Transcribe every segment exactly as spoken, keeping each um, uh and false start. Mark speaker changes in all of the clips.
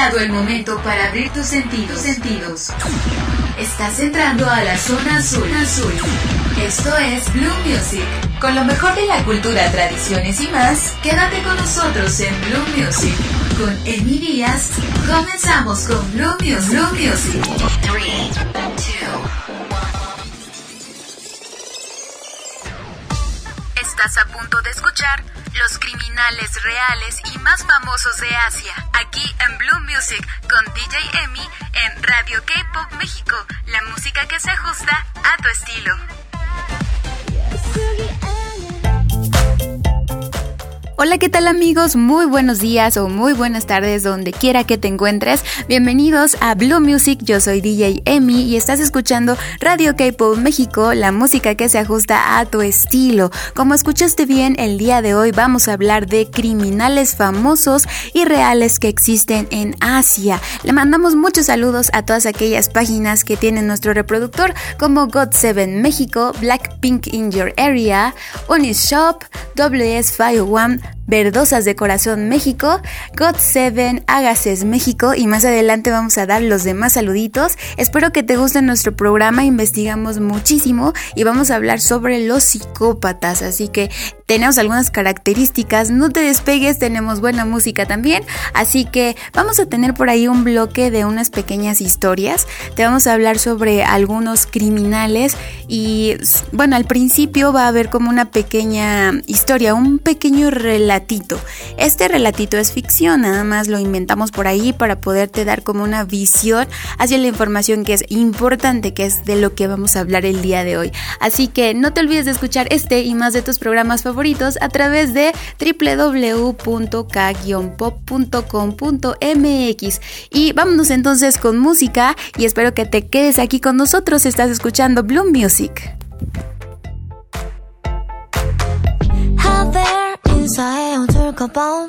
Speaker 1: llegado el momento para abrir tus sentidos. sentidos. Estás entrando a la zona azul. azul. Esto es Blue Music. Con lo mejor de la cultura, tradiciones y más, quédate con nosotros en Blue Music. Con Emi Díaz, comenzamos con Blue Music. Blue Music. tres, dos, Estás a punto de escuchar los criminales reales y más famosos de Asia, aquí en Blue Music con D J Emi en Radio K-Pop México, la música que se ajusta a tu estilo.
Speaker 2: Hola, ¿qué tal amigos? Muy buenos días o muy buenas tardes donde quiera que te encuentres. Bienvenidos a Blue Music, yo soy D J Emi y estás escuchando Radio K-Pop México, la música que se ajusta a tu estilo. Como escuchaste bien, el día de hoy vamos a hablar de criminales famosos y reales que existen en Asia. Le mandamos muchos saludos a todas aquellas páginas que tienen nuestro reproductor como God seven México, Blackpink in Your Area, Unishop, W S cincuenta y uno, Verdosas de Corazón México, God seven, Agases México y más adelante vamos a dar los demás saluditos. Espero que te guste nuestro programa, investigamos muchísimo y vamos a hablar sobre los psicópatas, así que tenemos algunas características, no te despegues, tenemos buena música también, así que vamos a tener por ahí un bloque de unas pequeñas historias, te vamos a hablar sobre algunos criminales y bueno, al principio va a haber como una pequeña historia, un pequeño relatito. Este relatito es ficción, nada más lo inventamos por ahí para poderte dar como una visión hacia la información que es importante, que es de lo que vamos a hablar el día de hoy. Así que no te olvides de escuchar este y más de tus programas favoritos a través de doble u doble u doble u punto k guion pop punto com punto m x. Y vámonos entonces con música y espero que te quedes aquí con nosotros. Estás escuchando Blue Music.
Speaker 3: 인사해 어둘까봐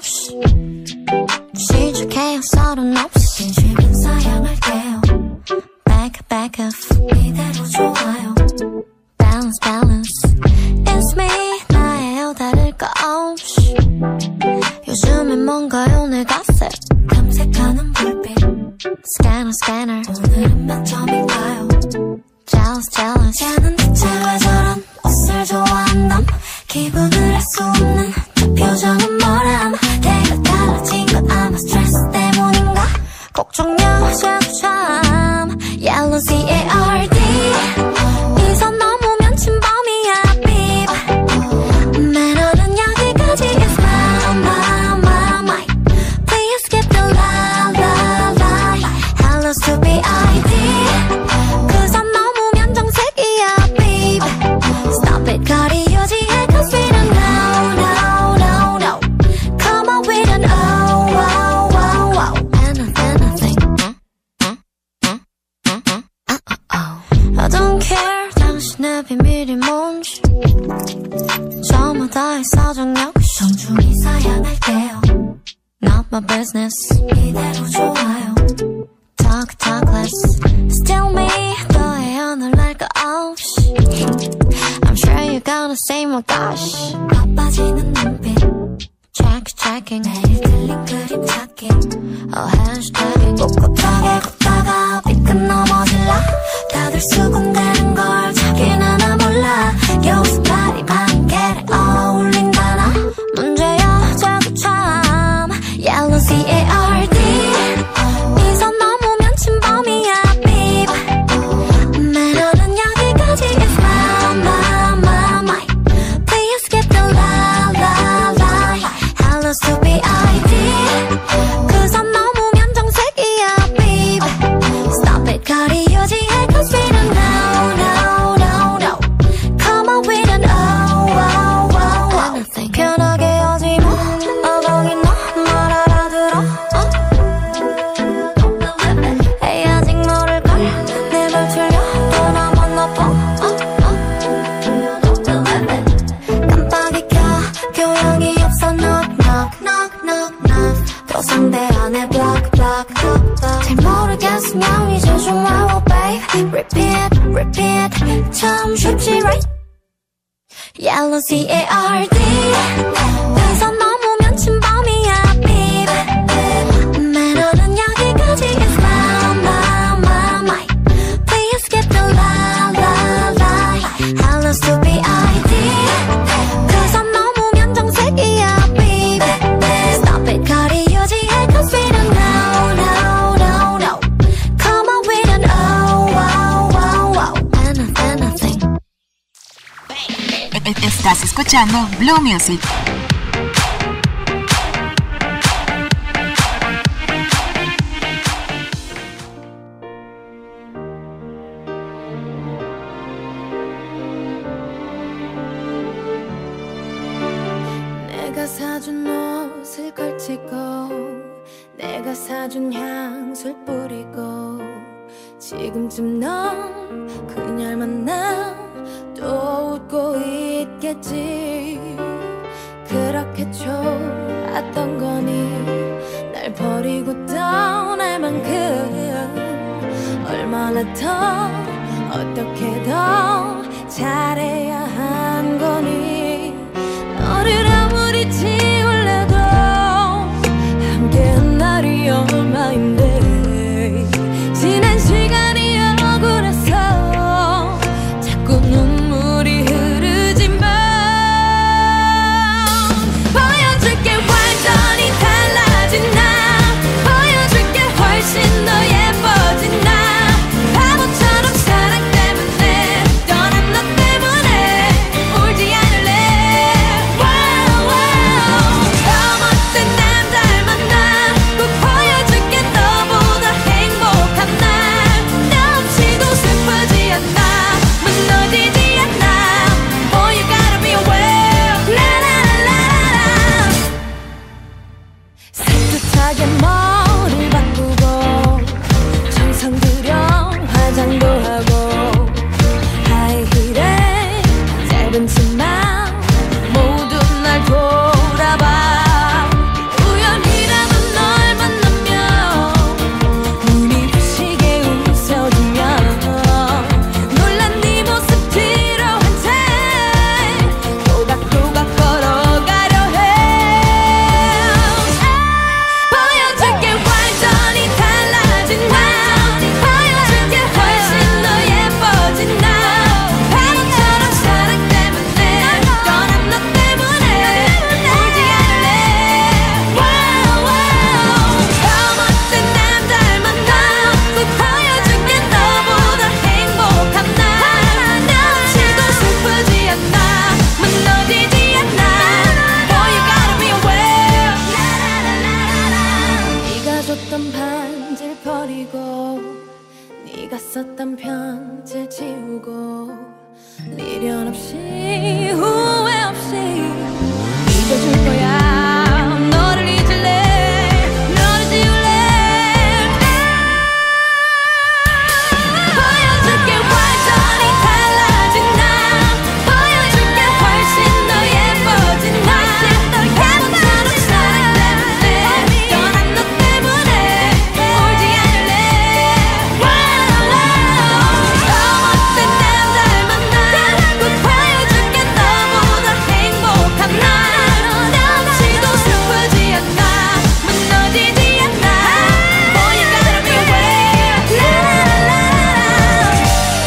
Speaker 3: 시작해요 서른 없이 진심인 사양할게요 Back back off 이대로 좋아요 Balance balance It's me 나예요 다를 거 없이 요즘엔 뭔가요 내 갓색 탐색하는 불빛 Scanner scanner 오늘은 몇 점인가요 Jealous jealous 얘는 대체 왜 저런 옷을 좋아한담 기분을 알 수 없는 저 표정은 뭐람 내가 달라진 건 아마 스트레스 때문인가 걱정 여자도 참 Yellow C A R D 이 선 넘으면 침범이야 beep 매너는 여기까지 is my my my my Please skip the lie lie lie Hello stupid I D 그 선 넘으면 정색이야 beep Stop it 거리 유지해 cause we don't know no no no Come on we don't oh oh oh oh Anything anything uh, uh, uh, uh, uh, uh, uh. I don't care 당신의 비밀이 뭔지 저마다의 사정 역시 정중히 사양할게요 Not my business 이대로 좋아요 Talk talk less Still me 너의 연을 날 거 없이 I'm sure you're gonna say my gosh 바빠지는 눈빛 Check checking 매일 들린 그림 찾기 Oh hashtag 꿋꿋하게 걷다가 삐끗 넘어질라 다들 수군대는 걸 자기는 하나 몰라 요새 발이 반개를 어울린다나 문제야 자꾸 참 Yellow C A R D 이 선 넘으면 침범이야 beep 매너는 여기까지 is my my my my Please skip the lie lie lie Hello stupid I D 그 선 넘으면 정색이야 beep Stop it 거리 유지해 cause we don't know no no no Come on we don't oh oh oh oh Anything 편하게 하지 마 어벙이나 말 알아들어 어? 에이 아직 모를걸 내 말 틀려 또 나만 나빠 어? 어? 깜빡이 켜 교양이 없어 knock knock knock knock knock 또 상대 안에 block block block block 잘 모르겠으면 이제 좀 와워 babe Repeat repeat 참 쉽지 right Yellow C A R D 이 선 넘으면 침범이야 beep 매너는 여기
Speaker 1: Estás escuchando Blue Music.
Speaker 3: 내가 사준 옷을 걸치고 내가 사준 향수를 뿌리고 지금쯤 넌 그녀를 만나 또 웃고 있겠지. 그렇게 좋았던 거니 날 버리고 떠날 만큼 얼마나 더 어떻게 더 잘해야 한 거니. 너를 아무리 지울래도 함께한 날이 얼마인데 지난 시간이 억울해서 자꾸 눈물이 흐르지만 보여줄게 완전히 달라진 나 보여줄게 훨씬 더 예뻐진 나 바보처럼 사랑 때문에 떠난 너 때문에 울지 않을래. wow, wow. 더 멋진 남자를 만나 꼭 보여줄게 너보다 행복한 날 나 없이도 슬프지 않아 무너지지 않아. Boy you gotta be aware. 라라라라라. 산뜻하게 머리를 바꾸고 정성 들여 화장도 하고 하이힐에 짧은 치마 모두 날 돌아봐. 우연이라도 널 만나면 눈이 부시게 웃어주면 놀란 네 모습 필요한 채 또각또각 걸어가려 해. 보여줄게 완전히 달라진 나 보여줄게 훨씬 더 예뻐진 나 바보처럼 사랑 때문에 떠난 너 때문에 울지 않을래. wow, wow. 더 멋진 남자를 만나 꼭 보여줄게 너보다 행복한 날 나 없이도 슬프지 않아 무너지지 않아. Boy you gotta be aware. 네가 줬던 반지를 버리고 네가 썼던 편지를 지우고 미련 없이 후회 없이 잊어줄 거야. 너를 잊을래 너를 지울래. 보여줄게 완전히 달라진 나 보여줄게 훨씬 더 예뻐진 나 바보처럼 사랑 때문에 떠난 너 때문에 울지 않을래. wow, wow. 더 멋진 남자를 만나 꼭 보여줄게 너보다 행복한 날 나 없이도 슬프지 않아 무너지지 않아. Boy you gotta be aware. 라라라라.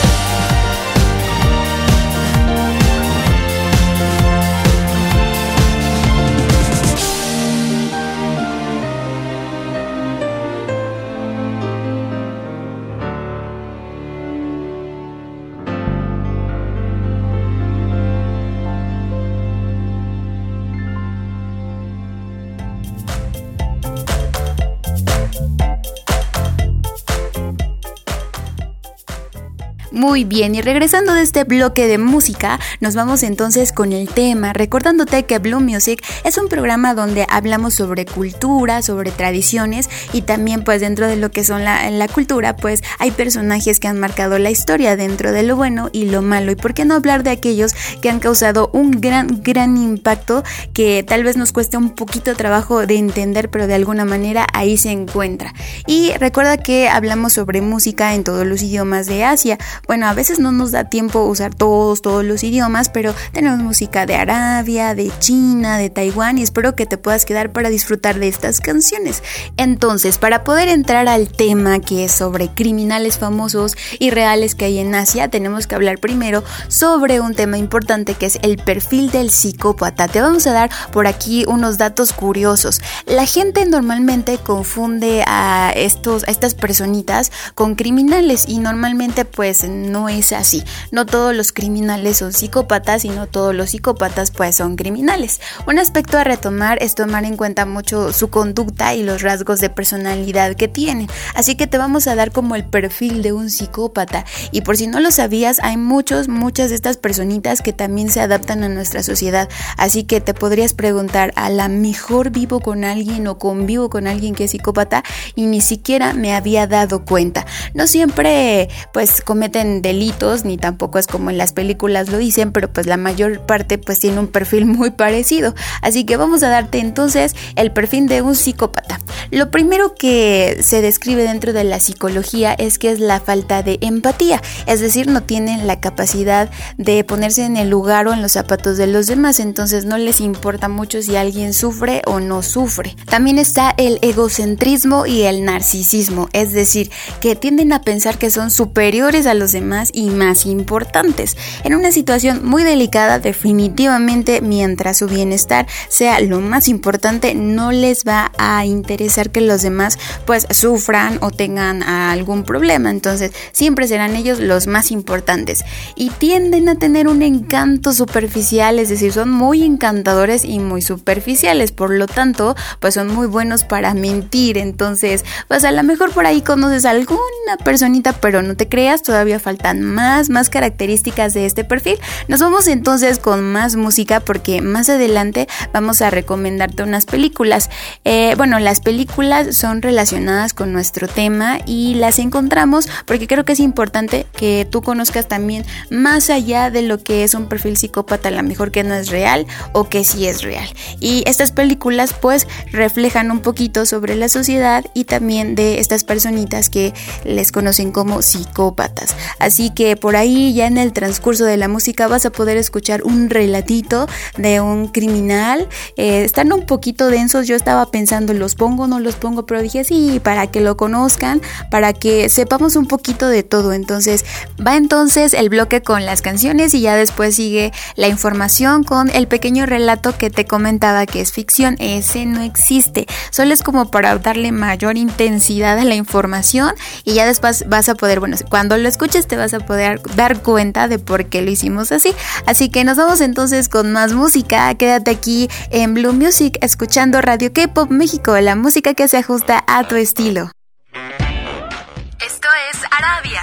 Speaker 2: Muy bien, y regresando de este bloque de música, nos vamos entonces con el tema, recordándote que Blue Music es un programa donde hablamos sobre cultura, sobre tradiciones y también pues dentro de lo que son la, la cultura pues hay personajes que han marcado la historia dentro de lo bueno y lo malo, y por qué no hablar de aquellos que han causado un gran, gran impacto que tal vez nos cueste un poquito de trabajo de entender, pero de alguna manera ahí se encuentra. Y recuerda que hablamos sobre música en todos los idiomas de Asia. Bueno, a veces no nos da tiempo usar todos, todos los idiomas, pero tenemos música de Arabia, de China, de Taiwán, y espero que te puedas quedar para disfrutar de estas canciones. Entonces, para poder entrar al tema que es sobre criminales famosos y reales que hay en Asia, tenemos que hablar primero sobre un tema importante que es el perfil del psicópata. Te vamos a dar por aquí unos datos curiosos. La gente normalmente confunde a, estos, a estas personitas con criminales y normalmente pues no es así. No todos los criminales son psicópatas y no todos los psicópatas pues son criminales. Un aspecto a retomar es tomar en cuenta mucho su conducta y los rasgos de personalidad que tienen. Así que te vamos a dar como el perfil de un psicópata. Y por si no lo sabías, hay muchos, muchas de estas personitas que también se adaptan a nuestra sociedad. Así que te podrías preguntar, ¿a la mejor vivo con alguien o convivo con alguien que es psicópata y ni siquiera me había dado cuenta? No siempre pues cometen delitos, ni tampoco es como en las películas lo dicen, pero pues la mayor parte pues tiene un perfil muy parecido. Así que vamos a darte entonces el perfil de un psicópata. Lo primero que se describe dentro de la psicología es que es la falta de empatía, es decir, no tienen la capacidad de ponerse en el lugar o en los zapatos de los demás, entonces no les importa mucho si alguien sufre o no sufre. También está el egocentrismo y el narcisismo, es decir, que tienden a pensar que son superiores a los demás y más importantes. En una situación muy delicada, definitivamente, mientras su bienestar sea lo más importante, no les va a interesar que los demás pues sufran o tengan algún problema, entonces siempre serán ellos los más importantes y tienden a tener un encanto superficial, es decir, son muy encantadores y muy superficiales, por lo tanto pues son muy buenos para mentir. Entonces pues a lo mejor por ahí conoces a alguna personita, pero no te creas, todavía faltan más, más características de este perfil. Nos vamos entonces con más música porque más adelante vamos a recomendarte unas películas. Eh, bueno, las películas son relacionadas con nuestro tema y las encontramos porque creo que es importante que tú conozcas también más allá de lo que es un perfil psicópata, a lo mejor que no es real o que sí es real. Y estas películas pues reflejan un poquito sobre la sociedad y también de estas personitas que les conocen como psicópatas. Así que por ahí ya en el transcurso de la música vas a poder escuchar un relatito de un criminal. Eh, están un poquito densos, yo estaba pensando, ¿los pongo o no los pongo? Pero dije sí, para que lo conozcan, para que sepamos un poquito de todo. Entonces va entonces el bloque con las canciones y ya después sigue la información con el pequeño relato que te comentaba que es ficción. Ese no existe, solo es como para darle mayor intensidad a la información y ya después vas a poder, bueno, cuando lo escuches te vas a poder dar cuenta de por qué lo hicimos así. Así que nos vamos entonces con más música. Quédate aquí en Blue Music escuchando Radio K-Pop México, la música que se ajusta a tu estilo.
Speaker 1: Esto es Arabia.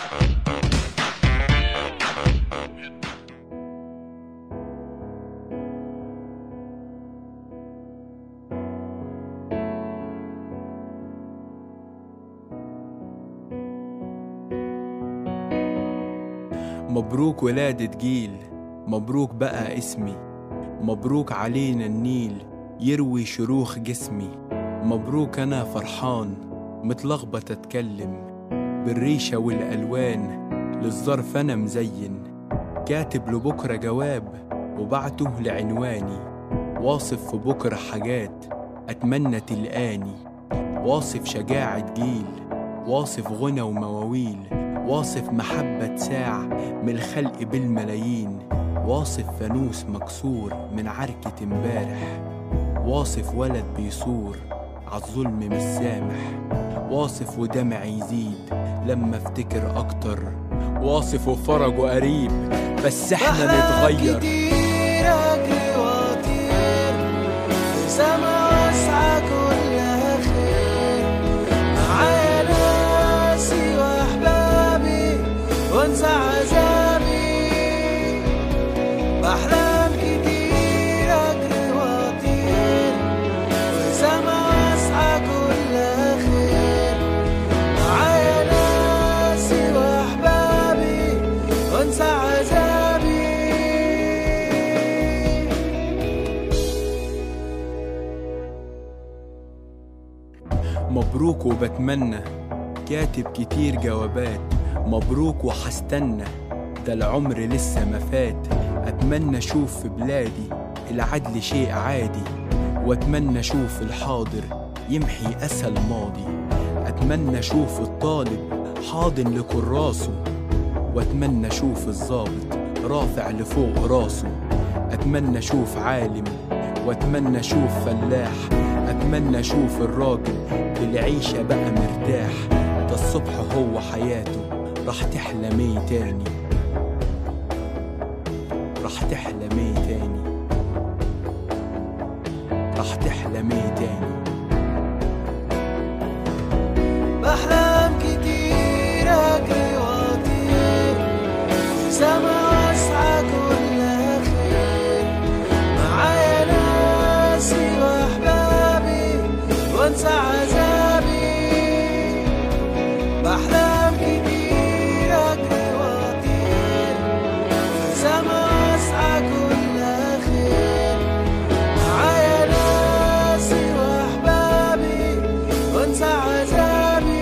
Speaker 4: مبروك ولادة جيل، مبروك بقى اسمي، مبروك علينا النيل يروي شروخ جسمي. مبروك أنا فرحان متلخبط أتكلم بالريشة والألوان، للظرف أنا مزين كاتب لبكرة جواب وبعته لعنواني، واصف في بكرة حاجات أتمنى تلقاني، واصف شجاعة جيل، واصف غنى ومواويل، واصف محبة ساعة من الخلق بالملايين، واصف فانوس مكسور من عركة امبارح، واصف ولد بيصور عالظلم مش سامح، واصف ودمع يزيد لما افتكر اكتر، واصف وفرجه قريب بس احنا نتغير. كتير اجري واطير في سما واسعة كلها خير، معايا ناسي واحبابي وانسى عذابي، بحلم كتير اجري واطير في سما واسعة كلها خير، معايا ناسي واحبابي وانسى عذابي. مبروك وبتمنى كاتب كتير جوابات، مبروك وحستنى ده العمر لسه ما فات، أتمنى أشوف في بلادي العدل شيء عادي، وأتمنى أشوف الحاضر يمحي أسى الماضي، أتمنى أشوف الطالب حاضن لكراسه، وأتمنى أشوف الضابط رافع لفوق راسه، أتمنى أشوف عالم وأتمنى أشوف فلاح، أتمنى أشوف الراجل بالعيشة بقى مرتاح، ده الصبح هو حياته راح تحلمي تاني، راح تحلمي تاني، راح تحلمي تاني.
Speaker 5: بحلم كتير أجري وأطير سما واسعة كلها خير، معايا ناسي وأحبابي وأنسى عذابي. بحلم كتير أجري وأطير سما واسعة كلها خير، معايا ناسي وأحبابي وأنسى عذابي.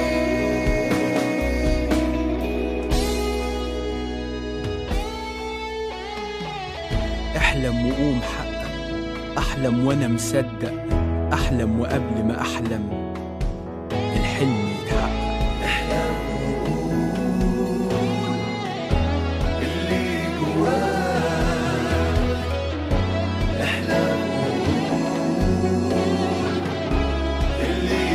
Speaker 4: احلم وقوم حقق، احلم وانا مصدق، احلم وقبل ما احلم الحلم يتحقق.
Speaker 5: احلم وقول اللي جواك، احلم وقول اللي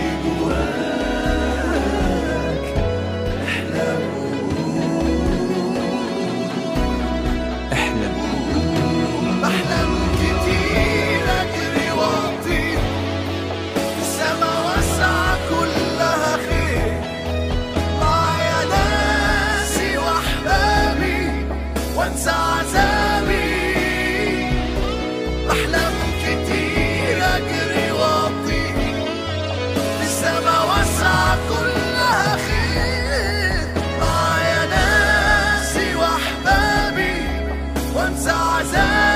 Speaker 5: جواك، احلم
Speaker 4: احلم
Speaker 5: بحلم كتير أجري وأطير السما واسعة كلها خير، معايا ناسي وأحبابي وأنسى عذابي. بحلم كتير أجري وأطير السما واسعة كلها خير، معايا ناسي وأحبابي وأنسى عذابي.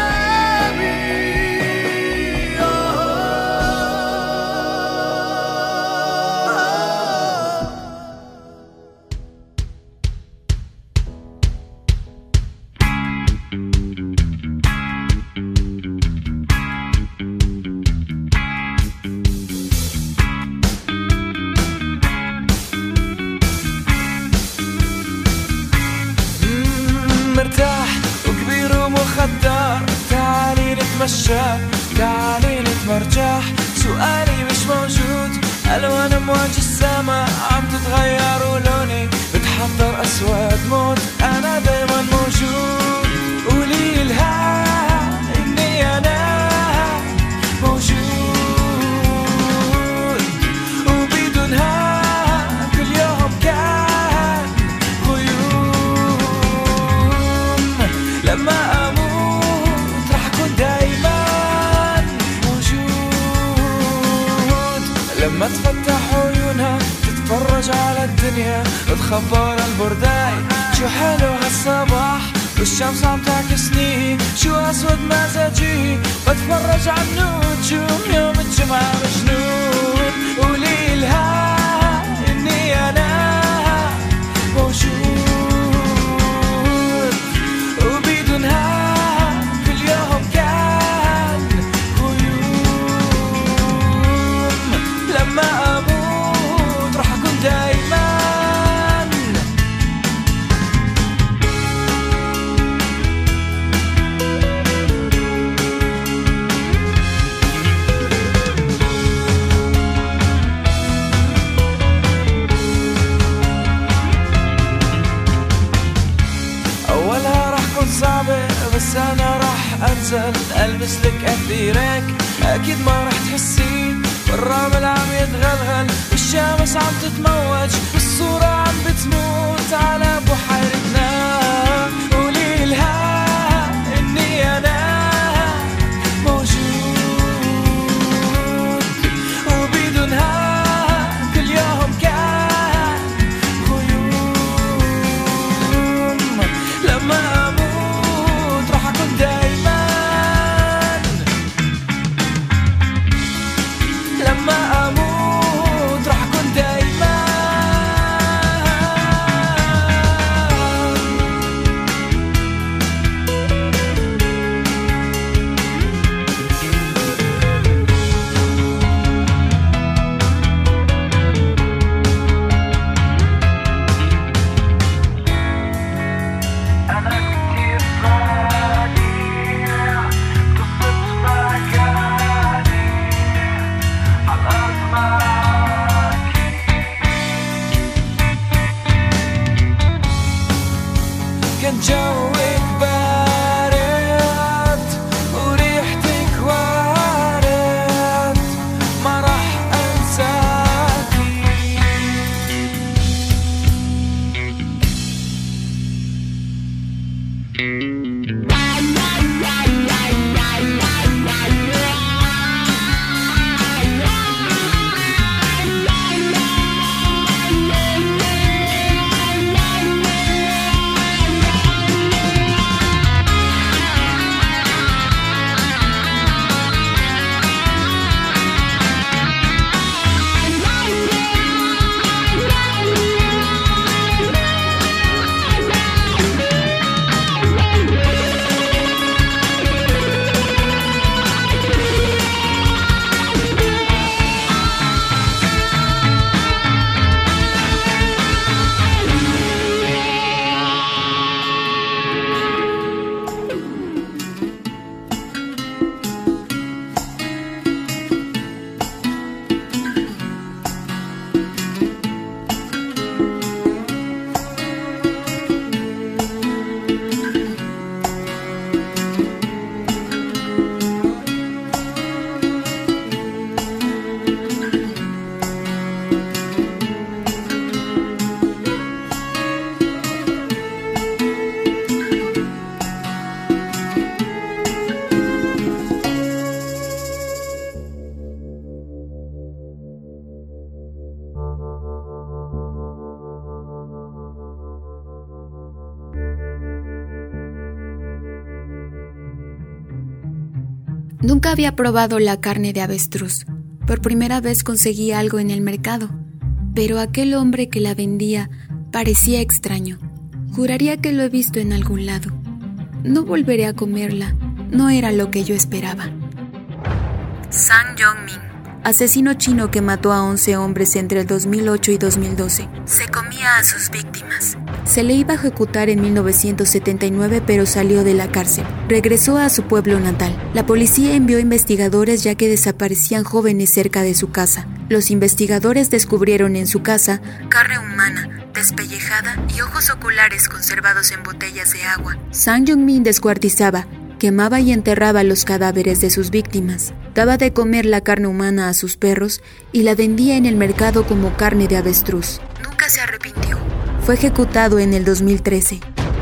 Speaker 5: مرتاح وكبير ومخدر، تعالي نتمشى تعالي نتمرجح. سؤالي مش موجود، ألوان أمواج السما عم تتغير ولوني بتحضر أسود موت. أنا دايما موجود، قولي لها إني أنا موجود، وبدونها كل يوم كان غيوم. لما أموت رح أكون دايما موجود، لما تفتح عيونها تتفرج على الدنيا وتخبر البرداي شو حلو هالصباح والشمس عم تعكسني، شو أسود مزاجي بتفرج على النجوم يوم الجمعة مجنون. قولي لها إني أنا موجود، وبدونها كل يوم كان غيوم. لما أموت رح أكون دايما صعبة، بس أنا رح أنزل ألبس لك أثيرك. أكيد ما رح تحسي والرمل عم يتغلغل والشمس عم تتموج والصورة عم بتموت على بحيرتنا. قولي لها إني أنا موجود، وبدونها كل يوم كان غيوم. لما لما أموت رح أكون دايما جوك بارد وريحتك وارد ما رح أنساكي.
Speaker 2: Nunca había probado la carne de avestruz. Por primera vez conseguí algo en el mercado, pero aquel hombre que la vendía parecía extraño. Juraría que lo he visto en algún lado. No volveré a comerla, no era lo que yo esperaba. Sang Yong-min, asesino chino que mató a once hombres entre el dos mil ocho y dos mil doce. Se comía a sus víctimas. Se le iba a ejecutar en mil novecientos setenta y nueve, pero salió de la cárcel. Regresó a su pueblo natal. La policía envió investigadores ya que desaparecían jóvenes cerca de su casa. Los investigadores descubrieron en su casa carne humana, despellejada y ojos oculares conservados en botellas de agua. Sang Yong-min descuartizaba, quemaba y enterraba los cadáveres de sus víctimas. Daba de comer la carne humana a sus perros y la vendía en el mercado como carne de avestruz. Nunca se arrepintió. Fue ejecutado en el dos mil trece.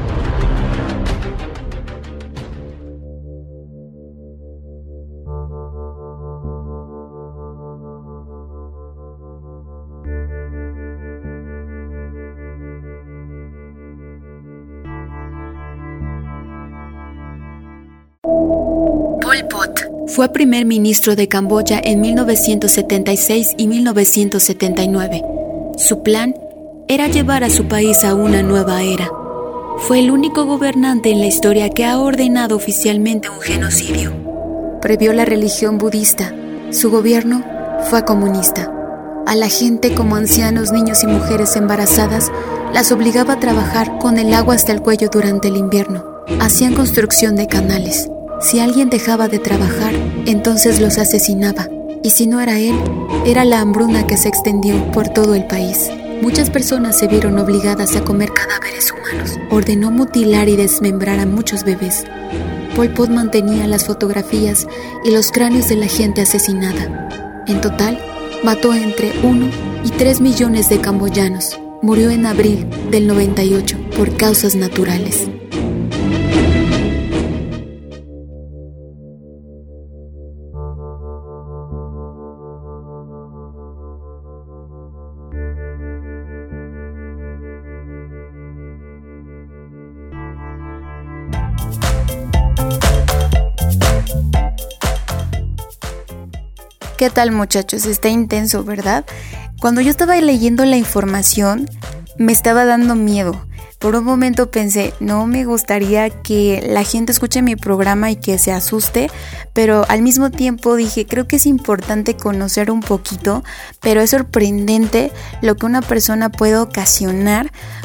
Speaker 2: Pol Pot fue primer ministro de Camboya en mil novecientos setenta y seis y mil novecientos setenta y nueve. Su plan era llevar a su país a una nueva era. Fue el único gobernante en la historia que ha ordenado oficialmente un genocidio. Prohibió la religión budista. Su gobierno fue comunista. A la gente, como ancianos, niños y mujeres embarazadas, las obligaba a trabajar con el agua hasta el cuello durante el invierno. Hacían construcción de canales. Si alguien dejaba de trabajar, entonces los asesinaba. Y si no era él, era la hambruna que se extendió por todo el país. Muchas personas se vieron obligadas a comer cadáveres humanos. Ordenó mutilar y desmembrar a muchos bebés. Pol Pot mantenía las fotografías y los cráneos de la gente asesinada. En total, mató entre uno y tres millones de camboyanos. Murió en abril del noventa y ocho por causas naturales. ¿Qué tal, muchachos? Está intenso, ¿verdad? Cuando yo estaba leyendo la información, me estaba dando miedo. Por un momento pensé, no me gustaría que la gente escuche mi programa y que se asuste, pero al mismo tiempo dije, creo que es importante conocer un poquito, pero es sorprendente lo que una persona puede ocasionar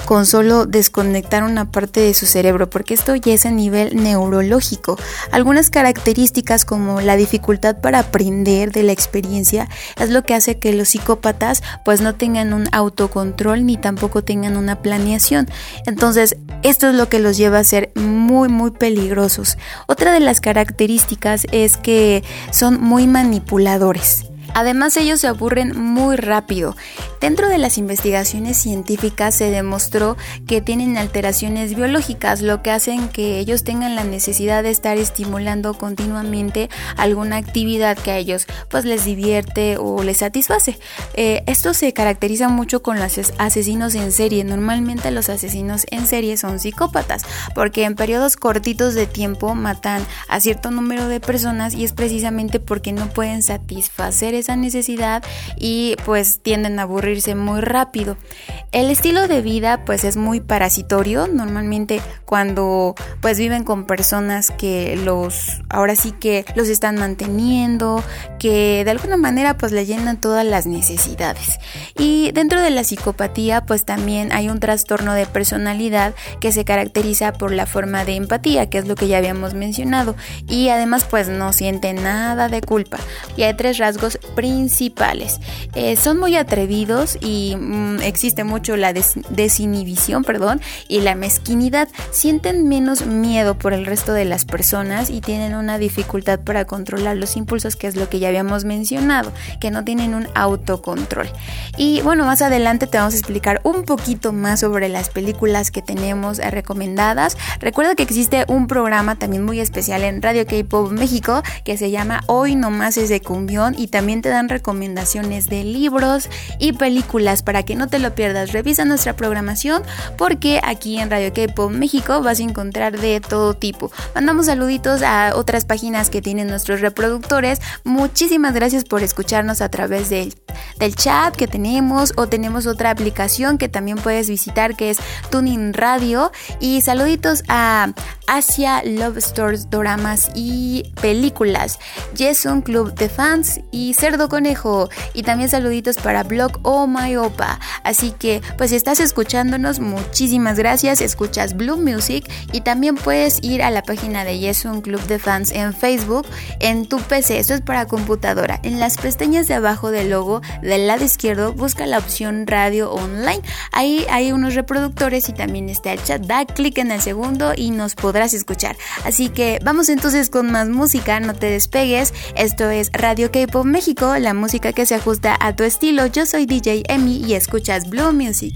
Speaker 2: con solo desconectar una parte de su cerebro, porque esto ya es a nivel neurológico. Algunas características como la dificultad para aprender de la experiencia es lo que hace que los psicópatas pues no tengan un autocontrol ni tampoco tengan una planeación. Entonces esto es lo que los lleva a ser muy muy peligrosos. Otra de las características es que son muy manipuladores. Además, ellos se aburren muy rápido. Dentro de las investigaciones científicas se demostró que tienen alteraciones biológicas, lo que hacen que ellos tengan la necesidad de estar estimulando continuamente alguna actividad que a ellos pues les divierte o les satisface. Eh, esto se caracteriza mucho con los asesinos en serie. Normalmente los asesinos en serie son psicópatas, porque en periodos cortitos de tiempo matan a cierto número de personas y es precisamente porque no pueden satisfacer esa necesidad y pues tienden a aburrirse muy rápido. El estilo de vida pues es muy parasitorio. Normalmente cuando pues viven con personas que los ahora sí que los están manteniendo, que de alguna manera pues le llenan todas las necesidades. Y dentro de la psicopatía pues también hay un trastorno de personalidad que se caracteriza por la forma de empatía, que es lo que ya habíamos mencionado, y además pues no siente nada de culpa. Y hay tres rasgos principales. Eh, son muy atrevidos y mmm, existe mucho la des- desinhibición, perdón, y la mezquinidad. Sienten menos miedo por el resto de las personas y tienen una dificultad para controlar los impulsos, que es lo que ya habíamos mencionado, que no tienen un autocontrol. Y bueno, más adelante te vamos a explicar un poquito más sobre las películas que tenemos eh, recomendadas. Recuerda que existe un programa también muy especial en Radio K-Pop México que se llama Hoy Nomás es de Cumbión, y también te dan recomendaciones de libros y películas para que no te lo pierdas. Revisa nuestra programación porque aquí en Radio K-Pop México vas a encontrar de todo tipo. Mandamos saluditos a otras páginas que tienen nuestros reproductores. Muchísimas gracias por escucharnos a través del, del chat que tenemos, o tenemos otra aplicación que también puedes visitar que es Tuning Radio. Y saluditos a Asia Love Stores, Doramas y Películas, Yesun Club de Fans y Cerdo Conejo. Y también saluditos para Blog Oh My Opa. Así que pues si estás escuchándonos, muchísimas gracias. Escuchas Blue Music y también puedes ir a la página de Yesun Club de Fans en Facebook, en tu P C. Esto es para computadora. En las pestañas de abajo del logo del lado izquierdo busca la opción Radio Online. Ahí hay unos reproductores y también está el chat. Da clic en el segundo y nos podrás escuchar. Así que vamos entonces con más música. No te despegues. Esto es Radio K-Pop México, la música que se ajusta a tu estilo. Yo soy D J Emi y escuchas Blue Music.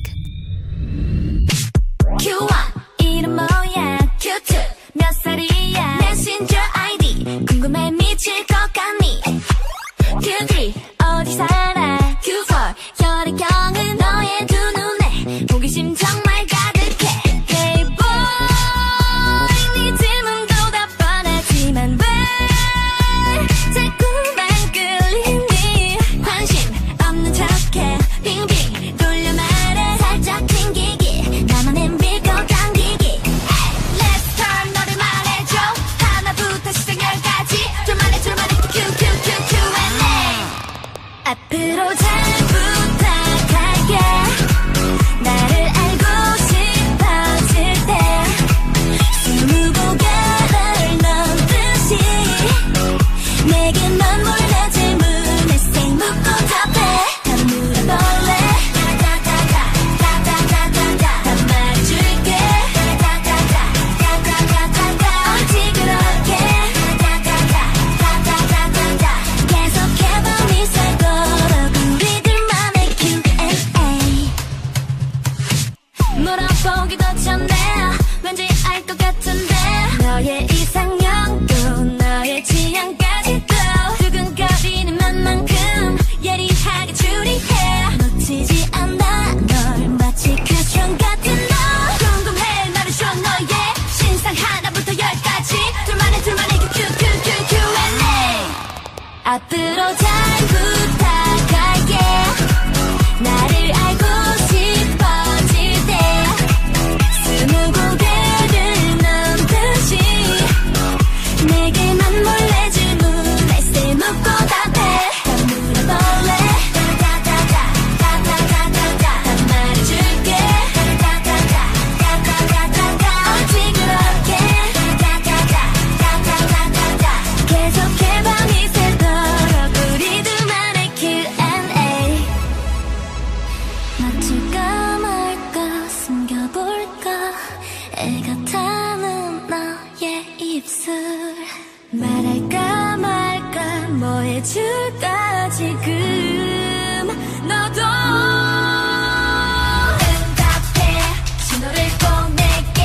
Speaker 3: 큐 원 이름 뭐야 큐트 몇 살이야 메신저 아이디 궁금해 미칠 것 같니 큐 쓰리 어디 살아 큐 포 혈액형은 너의 두 눈에 호기심 정말 가득해 Hey boy 네 질문도 다 뻔하지만 왜 자꾸만 끌리니 관심 없는 척해 빙빙 돌려 말해 살짝 튕기기 나만의 밀고 당기기 Let's turn 너를 말해줘 하나부터 시작 열까지 둘만의 둘만의 큐큐큐 큐앤에이 앞으로 잘 부탁할게 나를 알고 싶어질 때 스무고개를 넘듯이 내게만 몰래 질문에 say 묻고 답해 나를 물어볼래 다다다다다다다다다 난 말해줄게 다다다다다다다다다 어찌 그렇게 다다다다다다다다 계속해봐 미살 걸어 우리들만의 큐 앤 에이 물어보기도 전에 왠지 알 것 같은데 너의 이상형도 너의 취향까지도 두근거리는 맘만큼 예리하게 추리해 놓치지 않아 널 마치 퀘스천 같은 너 궁금해 나를 쇼 너의 신상 하나부터 열까지 둘만의 둘만의 큐큐큐큐 큐앤에이 앞으로 잘 부탁할게 나를 알고 싶어질 때 스무고개를 넘듯이 내게만 몰래 질문에 say 묻고 답해 나를 물어볼래 다다다다다다다다다 난 말해줄게 다다다다다다다 말해줄까 지금 너도 응답해 신호를 꼭 내게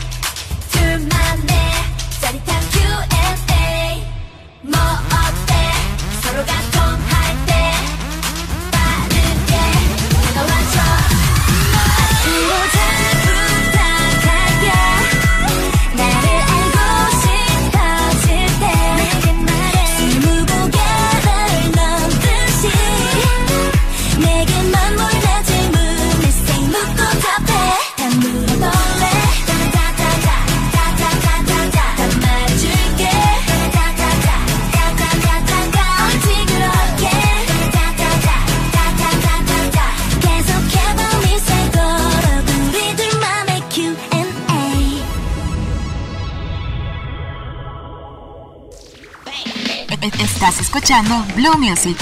Speaker 3: 둘만의 짜릿한 큐 앤 에이 뭐 어때 서로가 통할 때 빠르게 너와줘 너로 잘 부탁할게 나를 알고 싶어질 때 내게 말해 스무고개를 넘듯이 내게만 몰래 질문을 쌩 묻고 답해 다 물어볼래 다다다다다다다다다 다 말해줄게 다다다다다다다다다 어찌 그렇게 다다다다다다다다 계속해봐 미세도록 우리 둘만의 큐 앤 에이
Speaker 1: Estás escuchando Blue Music.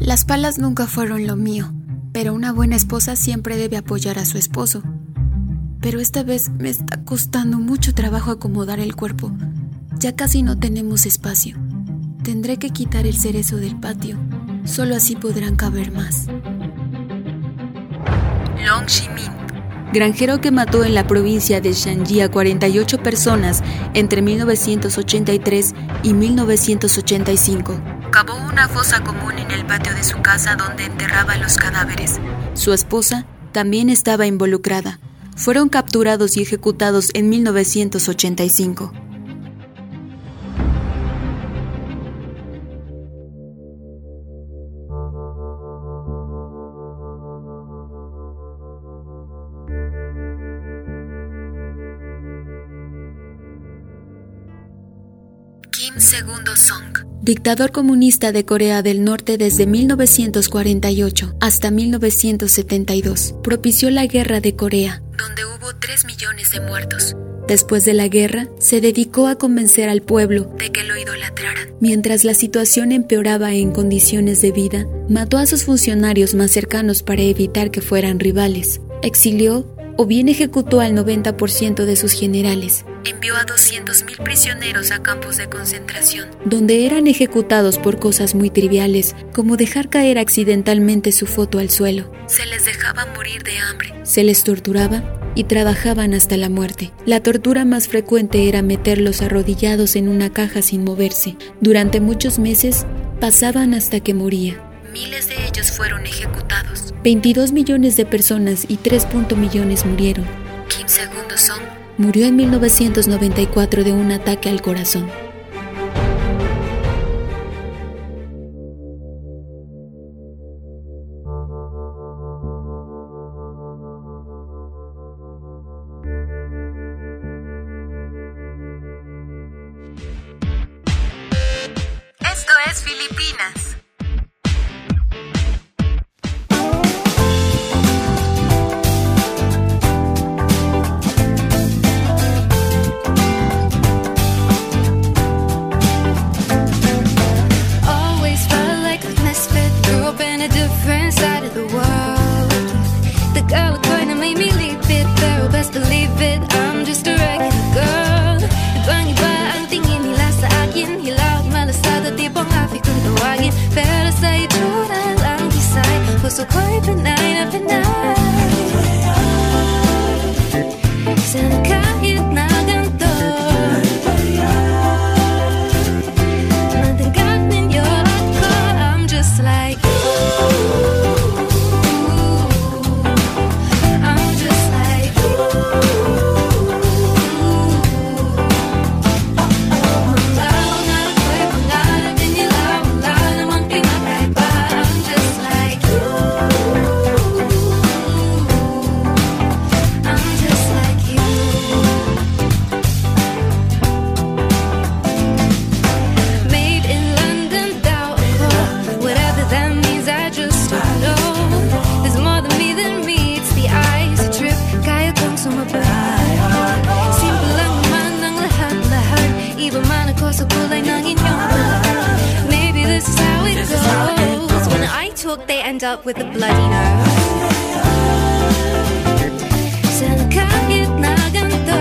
Speaker 2: Las palas nunca fueron lo mío, pero una buena esposa siempre debe apoyar a su esposo. Pero esta vez me está costando mucho trabajo acomodar el cuerpo. Ya casi no tenemos espacio. Tendré que quitar el cerezo del patio. Solo así podrán caber más.
Speaker 6: Long Shimin, granjero que mató en la provincia de Shanxi a cuarenta y ocho personas entre mil novecientos ochenta y tres y mil novecientos ochenta y cinco. Cavó una fosa común en el patio de su casa donde enterraba los cadáveres. Su esposa también estaba involucrada. Fueron capturados y ejecutados en mil novecientos ochenta y cinco.
Speaker 2: Kim Il-sung, dictador comunista de Corea del Norte desde mil novecientos cuarenta y ocho hasta mil novecientos setenta y dos, propició la Guerra de Corea, donde hubo tres millones de muertos. Después de la guerra, se dedicó a convencer al pueblo de que lo idolatraran. Mientras la situación empeoraba en condiciones de vida, mató a sus funcionarios más cercanos para evitar que fueran rivales. Exilió o bien ejecutó al noventa por ciento de sus generales. Envió a doscientos mil prisioneros a campos de concentración, donde eran ejecutados por cosas muy triviales, como dejar caer accidentalmente su foto al suelo. Se les dejaba morir de hambre. Se les torturaba y trabajaban hasta la muerte. La tortura más frecuente era meterlos arrodillados en una caja sin moverse. Durante muchos meses pasaban hasta que moría. Miles de ellos fueron ejecutados. veintidós millones de personas y tres millones murieron. Kim Il-sung murió en mil novecientos noventa y cuatro de un ataque al corazón.
Speaker 1: Esto es Filipinas.
Speaker 3: So quiet the night after night. Sana kahit na ganito, matanggap ninyo ako. I'm just like you. I'm just like you. Malaw na ako'y pangarap nila, wala namang pinakaiba. I'm just like you. Maybe this is how it goes. When I talk, they end up with a bloody nose. Sana kahit na ganito,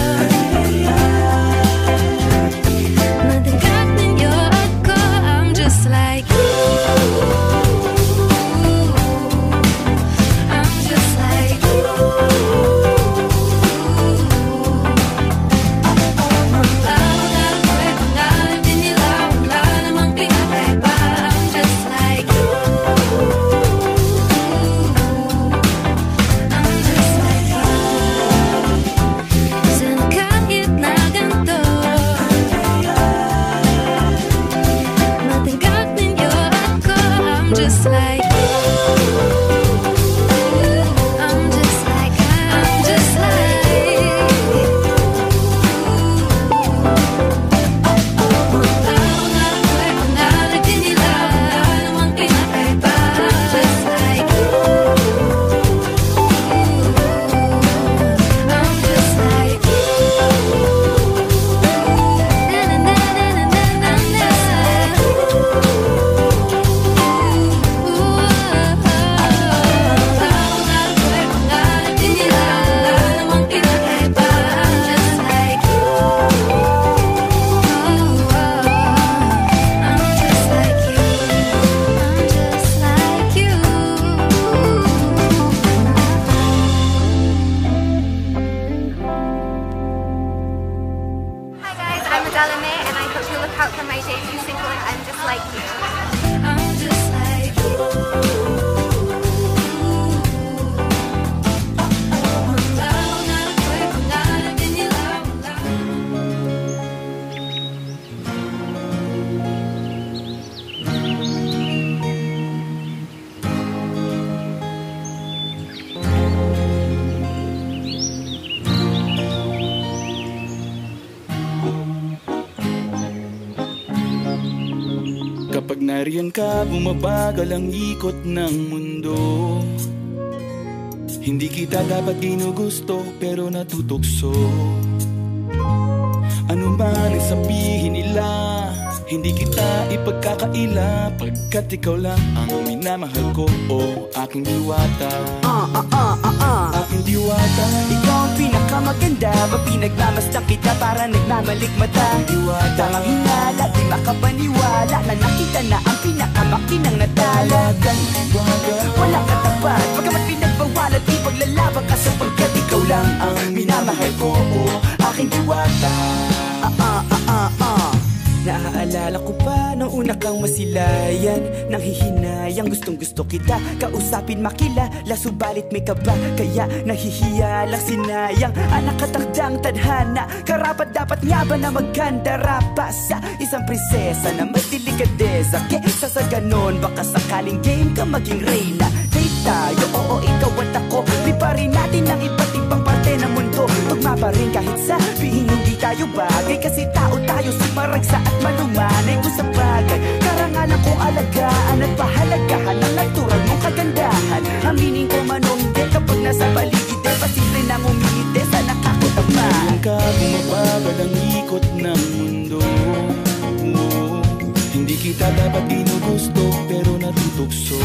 Speaker 3: matanggap ninyo ako. I'm just like you. I'm just like you. I'm
Speaker 7: and I hope you look out for my debut single, I'm Just Like You. I'm just like you.
Speaker 8: Kapag nariyan ka, bumabagal ang ikot ng mundo. Hindi kita dapat ginugusto, pero natutokso. Ano man ang sabihin nila, hindi kita ipagkakaila, pagkat ikaw lang ang minamahal ko, o aking diwata.
Speaker 9: Ah, ah, ah, ah, ah.
Speaker 8: Aking diwata.
Speaker 9: Ikaw ang pinakamaganda, mapinagmamasdan kita para nagmamalikmata.
Speaker 8: Diwata.
Speaker 9: Tamang hinala, di makapaniwala na nakita na ang pinakamakinang natala.
Speaker 8: Diwata.
Speaker 9: Walang katapat, pagkamat pinagbawalan, di paglalaban ka sapagkat ikaw lang ang minamahal ko, o aking diwata. Ah, ah, ah, ah, ah. Naaalala ko pa nung una kang masilayan, nang hihinayang gustong gusto kita kausapin, makilala, subalit may kaba, kaya nahihiya lang sinayang ang nakatakdang tadhana. Karapat dapat nga ba na magkandara pa sa isang prinsesa na may delikadesa? Kesa sa ganon, baka sakaling game ka maging reyna. Date tayo, oo ikaw at ako, liparin natin ang iba't ibang parte ng mundo. Tugma rin kahit sabihin hindi tayo bagay, kasi tao tayo, sumaragsa at malumanay ko sa bagay. Karangalan kong alagaan at pahalagahan ang natural mong kagandahan. Aminin ko man o hindi, kapag nasa paligid eh, pasimple nang umingiti sa nakakutama.
Speaker 8: Ngayon ka, bumabagal ang ikot ng mundo. Oo, hindi kita dapat ginugusto, pero natutokso.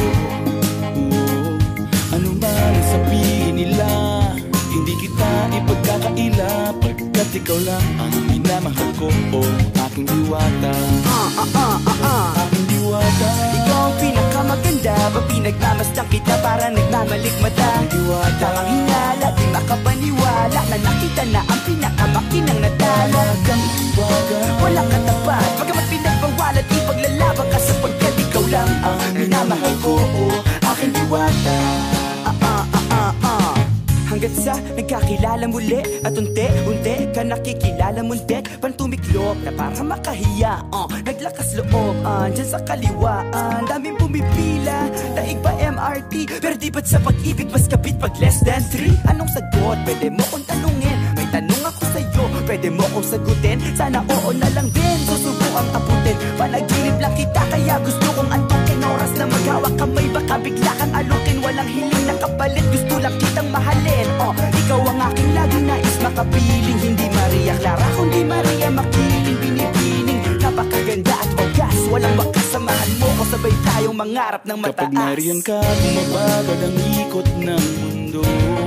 Speaker 8: Oo, ano man ang sabihin nila, hindi kita ipagkakaila, pagkat ikaw lang ang minamahal ko, o aking diwata.
Speaker 9: Ah, ah, ah, ah, ah.
Speaker 8: Aking diwata.
Speaker 9: Ikaw ang pinakamaganda, mapinagmamasdan kita para nagmamalikmata.
Speaker 8: Diwata.
Speaker 9: Tamang hinala, di makapaniwala na nakita na ang pinakamakinang natala.
Speaker 8: Aking diwata.
Speaker 9: Walang katapat, pagkamat pinagbawalan, di paglalaban ka sapagkat ikaw lang ang minamahal ko, o aking diwata. Ah, ah, ah, ah, ah. Hanggat sa nagkakilala muli at unti-unti ka nakikilala muntik, pantumiklop na para makahiya, uh, naglakas loob, uh, dyan sa kaliwaan, daming bumipila, daig pa M R T, pero di ba't sa pag-ibig mas kapit pag less than three? Anong sagot? Pwede mo kong tanungin, may tanong ako sa'yo, pwede mo kong sagutin, sana oo na lang din, susubukang abutin, panaginip lang kita kaya gusto kong antukin, oras na maghawak kamay baka bigla kang alukin, walang hiling na kapalit, gusto lang kitang mahalin. Oh, ikaw ang aking laging nais makapiling, hindi Maria Clara kundi Maria makiling, binibining, napakaganda at wagas, walang makasamahan mo ko, sabay tayong mangarap ng mataas.
Speaker 8: Kapag nariyan ka, bumabagal ang ikot ng mundo.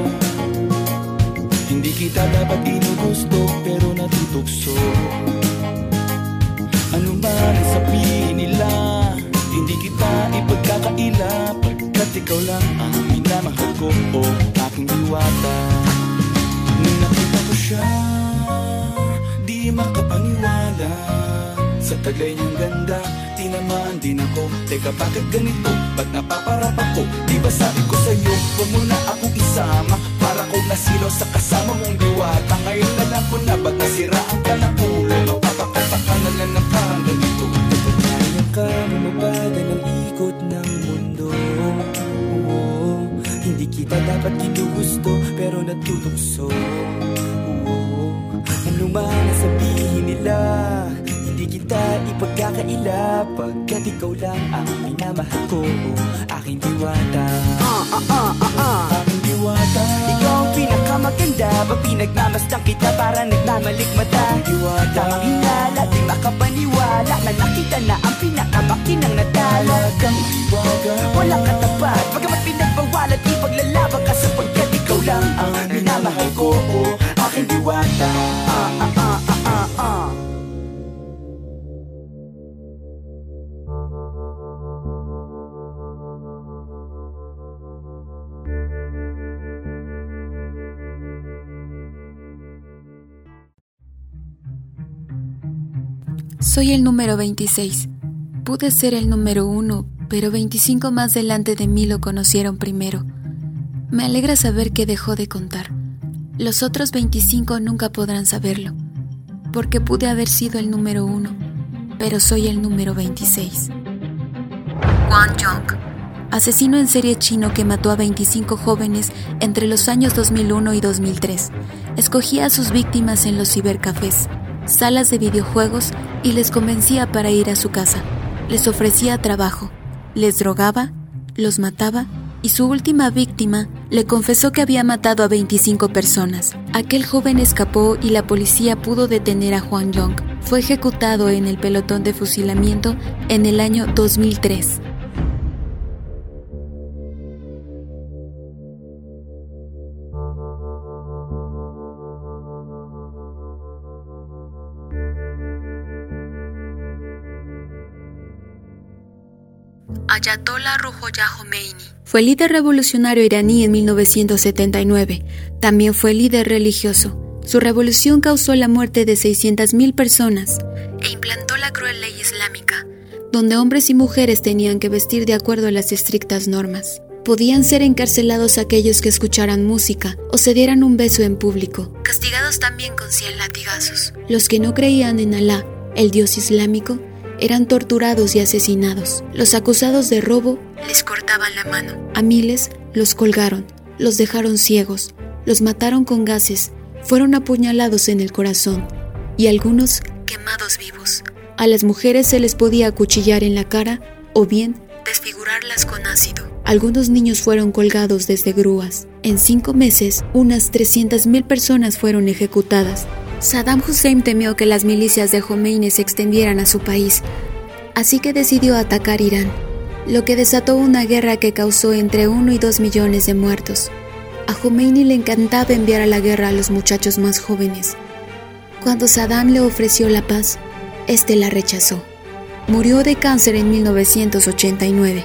Speaker 8: Hindi kita dapat ginugusto, pero natutokso. Ano man ang sabihin nila, hindi kita ipagkakaila, pagkat ikaw lang ang minamahal ko, o aking diwata. Nung nakita ko siya, di makapaniwala, sa taglay niyang ganda, tinamaan din ako. Teka, bakit ganito? Ba't napaparap ako? Di ba sabi ko sa'yo, huwag mo na akong isama, para kong nasilaw sa kasama mong diwata. Ngayon na lang ko na, ba't nasiraan ka ng ulo? Mapapakapaka na lang ng parang ganito.
Speaker 9: Kaya ka bumabagal ang ikot ng mundo. Oo, hindi kita dapat ginugusto, pero natutokso. Oo, ano man ang sabihin nila, hindi kita ipagkakaila, pagkat ikaw lang ang minamahal ko, o aking diwata. Ah, ah, ah, ah, ah.
Speaker 8: Aking diwata.
Speaker 9: Ikaw ang pinakamaganda, mapinagmamasdan kita para nagmamalikmata.
Speaker 8: Diwata.
Speaker 9: Tamang hinala, di makapaniwala na nakita na ang pinakamakinang natala.
Speaker 8: Aking diwata.
Speaker 9: Walang katapat, pagkamat pinagbawalan, di paglalaban ka sapagkat ikaw lang ang minamahal ko, o aking diwata. Ah, ah, ah, ah, ah, ah.
Speaker 6: Soy el número veintiséis. Pude ser el número uno, pero veinticinco más delante de mí lo conocieron primero. Me alegra saber que dejó de contar. Los otros veinticinco nunca podrán saberlo, porque pude haber sido el número uno, pero soy el número veintiséis. Hwang Yong, asesino en serie chino que mató a veinticinco jóvenes entre los años dos mil uno y dos mil tres. Escogía a sus víctimas en los cibercafés, salas de videojuegos y les convencía para ir a su casa. Les ofrecía trabajo, les drogaba, los mataba y su última víctima le confesó que había matado a veinticinco personas. Aquel joven escapó y la policía pudo detener a Hwang Yong. Fue ejecutado en el pelotón de fusilamiento en el año dos mil tres. Ayatollah Ruhollah Khomeini fue líder revolucionario iraní en mil novecientos setenta y nueve. También fue líder religioso. Su revolución causó la muerte de seiscientas mil personas e implantó la cruel ley islámica, donde hombres y mujeres tenían que vestir de acuerdo a las estrictas normas. Podían ser encarcelados aquellos que escucharan música o se dieran un beso en público, castigados también con cien latigazos. Los que no creían en Alá, el dios islámico, eran torturados y asesinados. Los acusados de robo les cortaban la mano. A miles los colgaron, los dejaron ciegos, los mataron con gases, fueron apuñalados en el corazón y algunos quemados vivos. A las mujeres se les podía acuchillar en la cara o bien desfigurarlas con ácido. Algunos niños fueron colgados desde grúas. En cinco meses, unas trescientas mil personas fueron ejecutadas. Saddam Hussein temió que las milicias de Khomeini se extendieran a su país, así que decidió atacar Irán, lo que desató una guerra que causó entre uno y dos millones de muertos. A Khomeini le encantaba enviar a la guerra a los muchachos más jóvenes. Cuando Saddam le ofreció la paz, este la rechazó. Murió de cáncer en mil novecientos ochenta y nueve.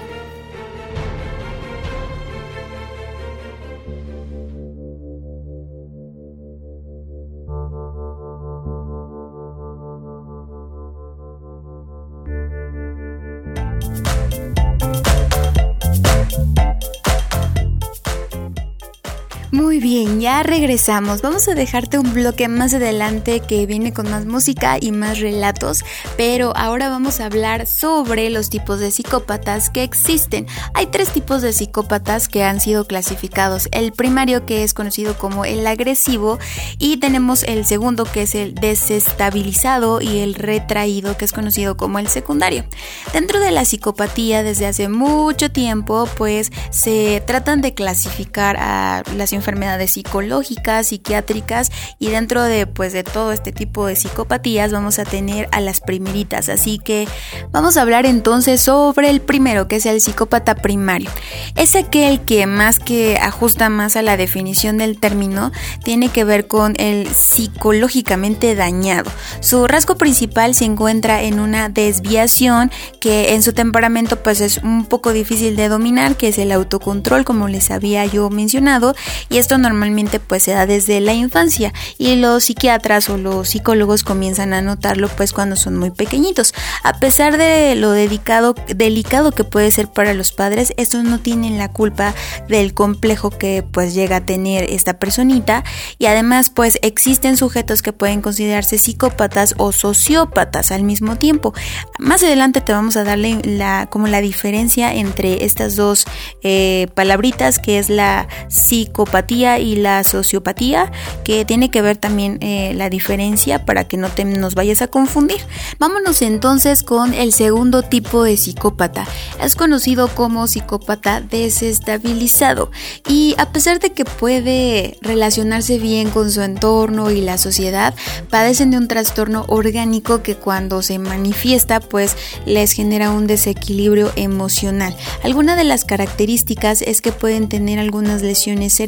Speaker 2: Muy bien, ya regresamos. Vamos a dejarte un bloque más adelante que viene con más música y más relatos, pero ahora vamos a hablar sobre los tipos de psicópatas que existen. Hay tres tipos de psicópatas que han sido clasificados. El primario, que es conocido como el agresivo, y tenemos el segundo, que es el desestabilizado, y el retraído, que es conocido como el secundario. Dentro de la psicopatía, desde hace mucho tiempo, pues se tratan de clasificar a las enfermedades psicológicas, psiquiátricas, y dentro de pues de todo este tipo de psicopatías vamos a tener a las primeritas. Así que vamos a hablar entonces sobre el primero, que es el psicópata primario. Es aquel que, más que ajusta más a la definición del término, tiene que ver con el psicológicamente dañado. Su rasgo principal se encuentra en una desviación que en su temperamento pues es un poco difícil de dominar, que es el autocontrol, como les había yo mencionado, y esto normalmente pues se da desde la infancia, y los psiquiatras o los psicólogos comienzan a notarlo pues cuando son muy pequeñitos. A pesar de lo dedicado, delicado que puede ser para los padres, estos no tienen la culpa del complejo que pues llega a tener esta personita, y además pues existen sujetos que pueden considerarse psicópatas o sociópatas al mismo tiempo. Más adelante te vamos a darle la, como la diferencia entre estas dos eh, palabritas, que es la psicopatía y la sociopatía, que tiene que ver también eh, la diferencia para que no te nos vayas a confundir. Vámonos entonces con el segundo tipo de psicópata. Es conocido como psicópata desestabilizado, y a pesar de que puede relacionarse bien con su entorno y la sociedad, padecen de un trastorno orgánico que cuando se manifiesta pues les genera un desequilibrio emocional. Alguna de las características es que pueden tener algunas lesiones cerebrales.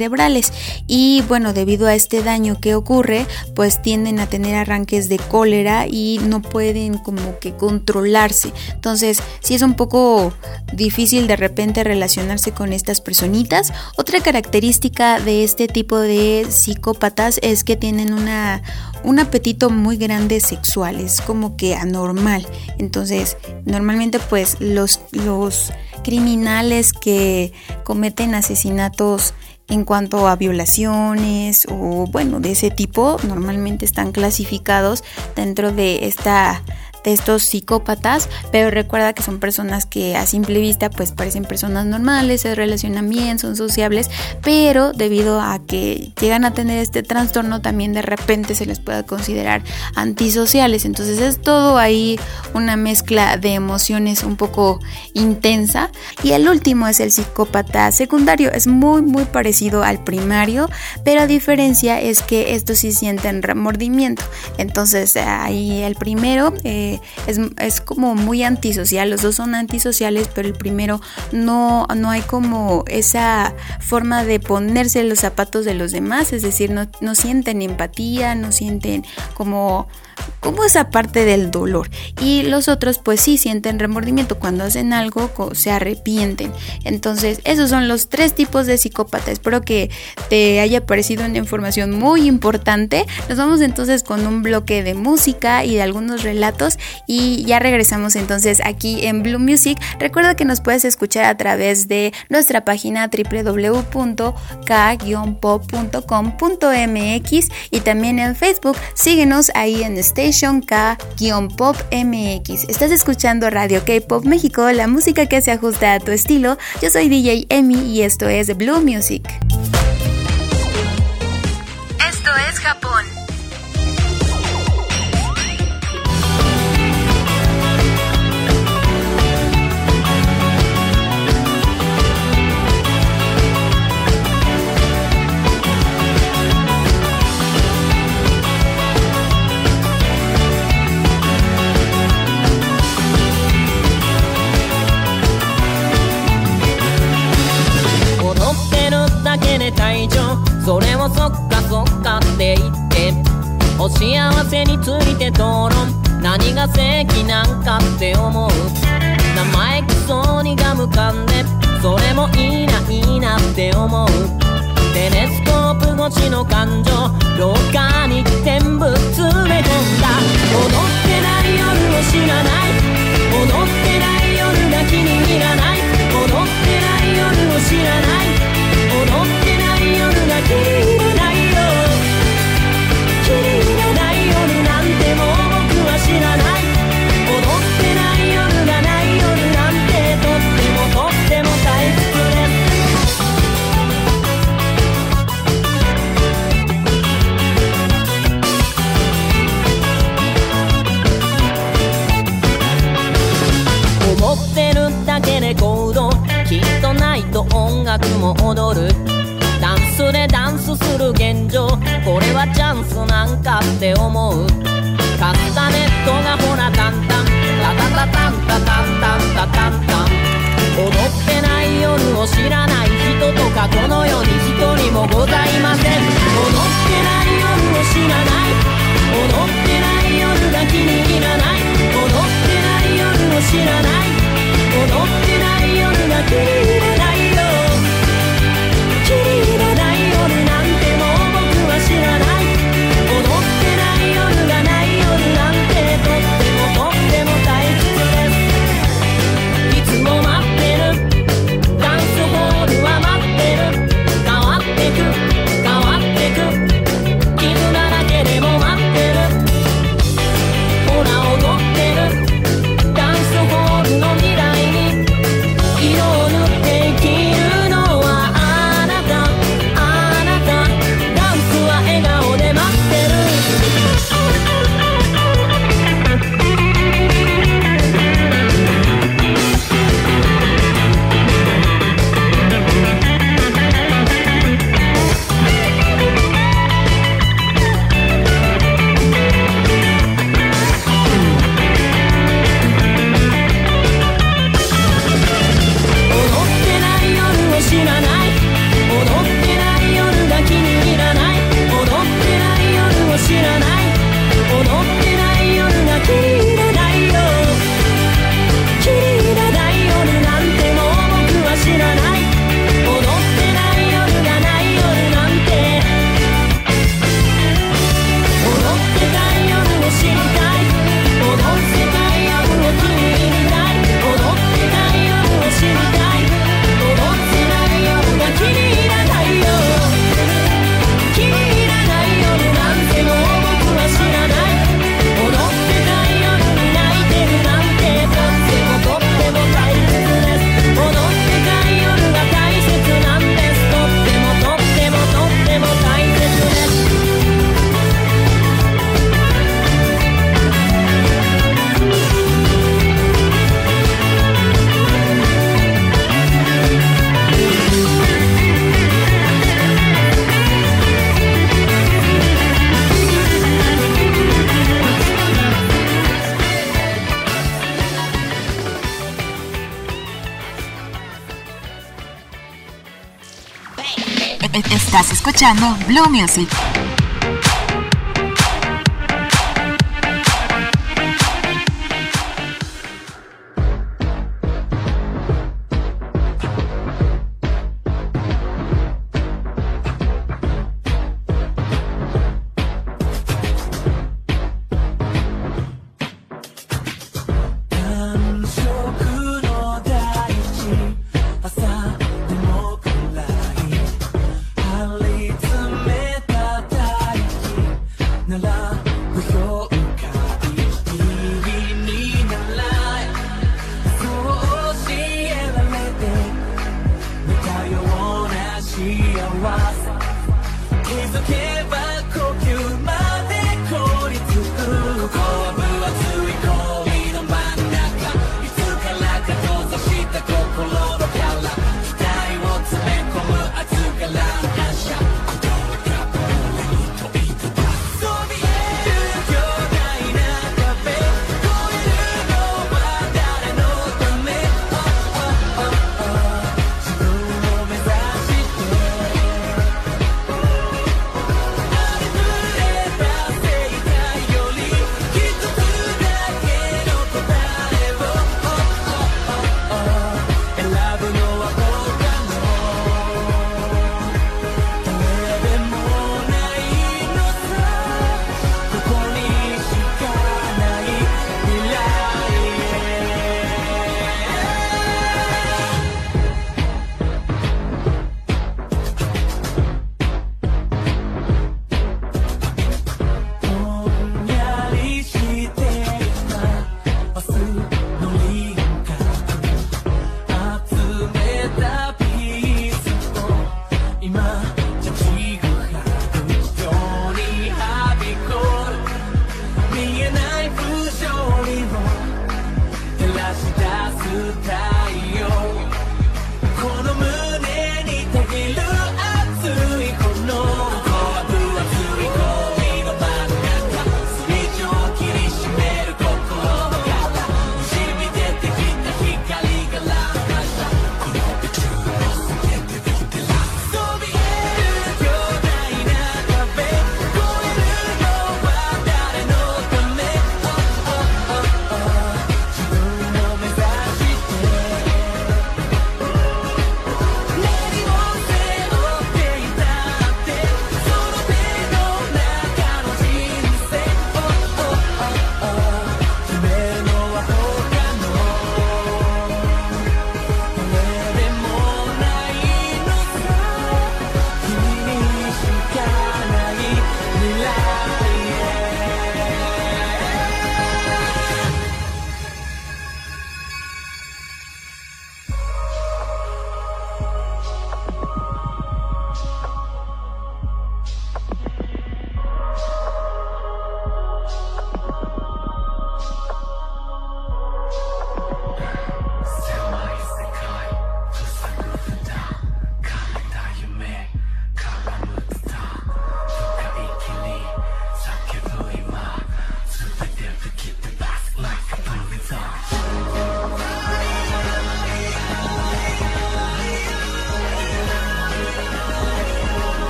Speaker 2: sexuales y bueno, debido a este daño que ocurre, pues tienden a tener arranques de cólera y no pueden como que controlarse. Entonces, sí es un poco difícil de repente relacionarse con estas personitas. Otra característica de este tipo de psicópatas es que tienen una un apetito muy grande sexual, es como que anormal. Entonces, normalmente pues los, los criminales que cometen asesinatos en cuanto a violaciones o bueno, de ese tipo, normalmente están clasificados dentro de esta de estos psicópatas, pero recuerda que son personas que a simple vista pues parecen personas normales, se relacionan bien, son sociables, pero debido a que llegan a tener este trastorno también de repente se les puede considerar antisociales. Entonces es todo ahí una mezcla de emociones un poco intensa. Y el último es el psicópata secundario, es muy muy parecido al primario, pero a diferencia es que estos sí sienten remordimiento. Entonces ahí el primero eh, Es, es como muy antisocial, los dos son antisociales, pero el primero no, no hay como esa forma de ponerse en los zapatos de los demás, es decir, no, no sienten empatía, no sienten como, como esa parte del dolor. Y los otros pues sí sienten remordimiento, cuando hacen algo se arrepienten. Entonces esos son los tres tipos de psicópata. Espero que te haya parecido una información muy importante. Nos vamos entonces con un bloque de música y de algunos relatos y ya regresamos entonces aquí en Blue Music. Recuerda que nos puedes escuchar a través de nuestra página doble u doble u doble u punto k guion pop punto com punto m x y también en Facebook. Síguenos ahí en Station K-Pop M X. Estás escuchando Radio K-Pop México, la música que se ajusta a tu estilo. Yo soy D J Emi y esto es Blue Music.
Speaker 1: Esto es Japón.
Speaker 10: 隊長それをそっかそっかって言ってお幸せについて討論何が正義なんかって思う生意気そうにがむかんでそれもいいないいなって思うテレスコープ越しの感情廊下に全部詰め込んだ踊ってない夜を知らない踊ってない夜が気に入らない踊ってない夜を知らない踊ってない夜が気に入らないよ気に入らない夜なんてもう僕は知らない踊ってない夜がない夜なんてとってもとっても退屈です思ってるだけで行動きっとないと音楽も踊るダンスでダンスする現状これはチャンスなんかって思うカスタネットがほらタンタンタタタタンタタンタンタタンタン踊ってない夜を知らない人とかこの世に一人もございません踊ってない夜を知らない踊ってない夜が気に入らない踊ってない夜を知らない踊ってない夜が気に入らないよ気に入らない夜なんてもう僕は知らない踊ってない夜がない夜なんて
Speaker 1: Estás escuchando Blue Music.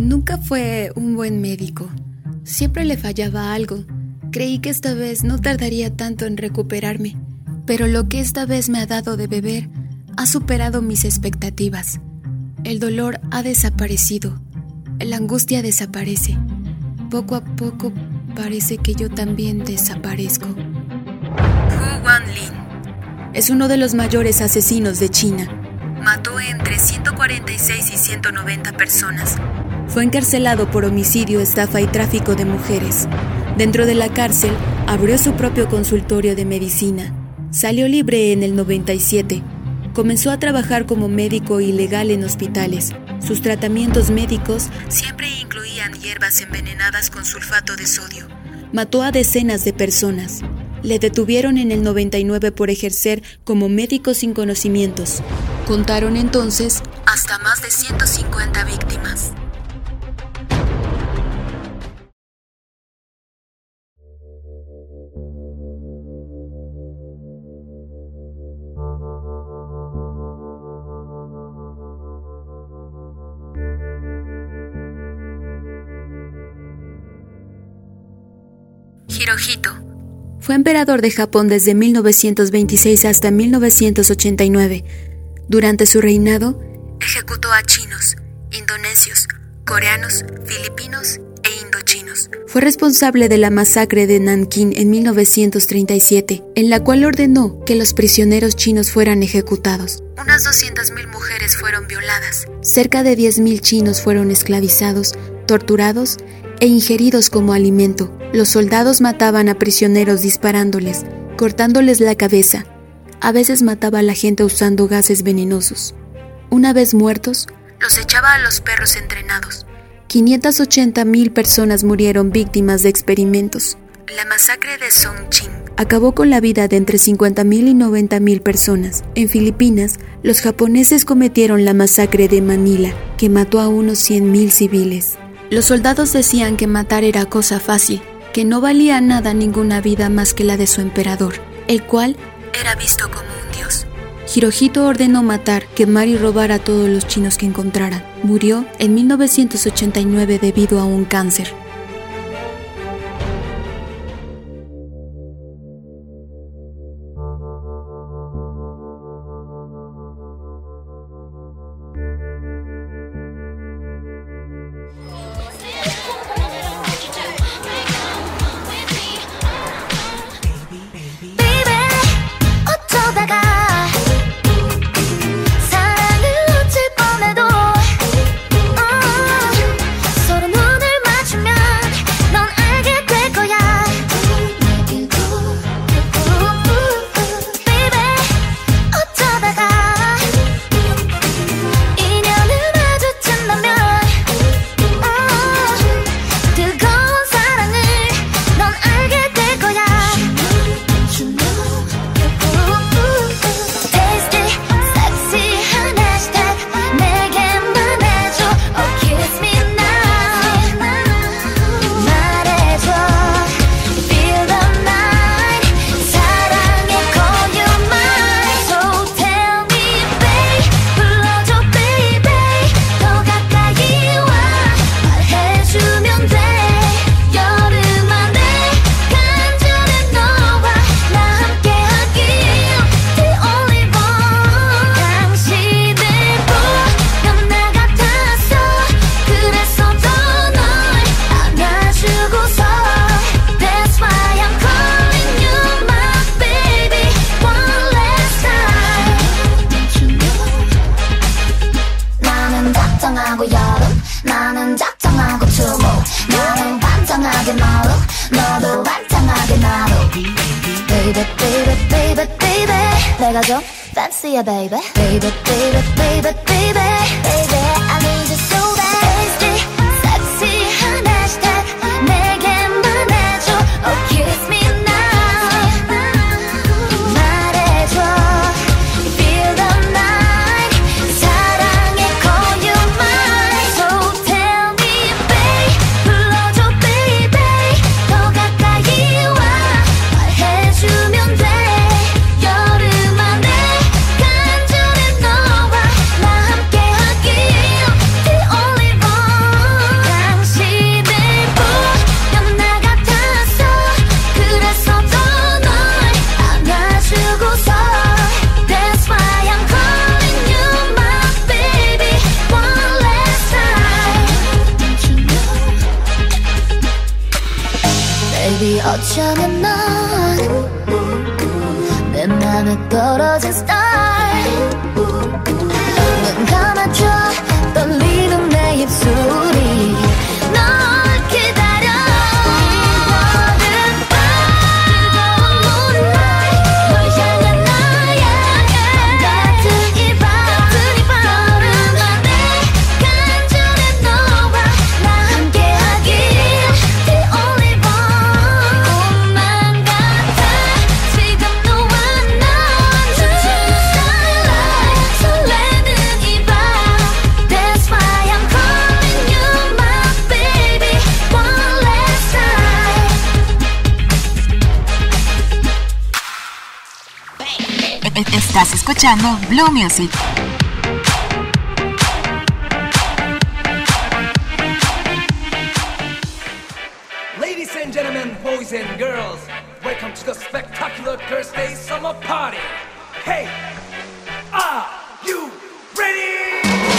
Speaker 6: Nunca fue un buen médico. Siempre le fallaba algo. Creí que esta vez no tardaría tanto en recuperarme, pero lo que esta vez me ha dado de beber ha superado mis expectativas. El dolor ha desaparecido. La angustia desaparece. Poco a poco parece que yo también desaparezco. Hu Wanlin es uno de los mayores asesinos de China. Mató entre ciento cuarenta y seis y ciento noventa personas. Fue encarcelado por homicidio, estafa y tráfico de mujeres. Dentro de la cárcel, abrió su propio consultorio de medicina. Salió libre en el noventa y siete. Comenzó a trabajar como médico ilegal en hospitales. Sus tratamientos médicos siempre incluían hierbas envenenadas con sulfato de sodio. Mató a decenas de personas. Le detuvieron en el noventa y nueve por ejercer como médico sin conocimientos. Contaron entonces hasta más de ciento cincuenta víctimas. Hirohito fue emperador de Japón desde mil novecientos veintiséis hasta mil novecientos ochenta y nueve. Durante su reinado, ejecutó a chinos, indonesios, coreanos, filipinos e indochinos. Fue responsable de la masacre de Nankín en mil novecientos treinta y siete, en la cual ordenó que los prisioneros chinos fueran ejecutados. Unas doscientas mil mujeres fueron violadas. Cerca de diez mil chinos fueron esclavizados, torturados e ingeridos como alimento. Los soldados mataban a prisioneros disparándoles, cortándoles la cabeza. A veces mataba a la gente usando gases venenosos. Una vez muertos, los echaba a los perros entrenados. quinientas ochenta mil personas murieron víctimas de experimentos. La masacre de Songqing acabó con la vida de entre cincuenta mil y noventa mil personas. En Filipinas, los japoneses cometieron la masacre de Manila, que mató a unos cien mil civiles. Los soldados decían que matar era cosa fácil, que no valía nada ninguna vida más que la de su emperador, el cual era visto como un dios. Hirohito ordenó matar, quemar y robar a todos los chinos que encontraran. Murió en mil novecientos ochenta y nueve debido a un cáncer.
Speaker 3: 내가 좀 fancy야 baby baby baby baby baby baby I need you so bad tasty sexy 한 hashtag 내게만 해줘 oh kiss me now 말해줘 you feel the night 사랑에 call you mine so tell me babe 불러줘 baby 더 가까이 와 말해주면 돼 여름 안에 간절히 너와 나 함께하길 baby 어쩌면 넌 내 맘에 떨어진 스타일 눈 감아줘 떨리는 내 입술이 널 기다려 뜨거운 밤 뜨거운 moonlight 널 향한 나의 같은 이 밤 같은 이 밤 간절해 너와 나 함께하길 The only one 꿈만 같아 지금 너와 난 starlight 설레는 이 밤 That's why I'm calling you my baby one last time.
Speaker 1: Estás escuchando Blue Music.
Speaker 11: Ladies and gentlemen, boys and girls, welcome to the spectacular Thursday summer party. Hey, are you ready?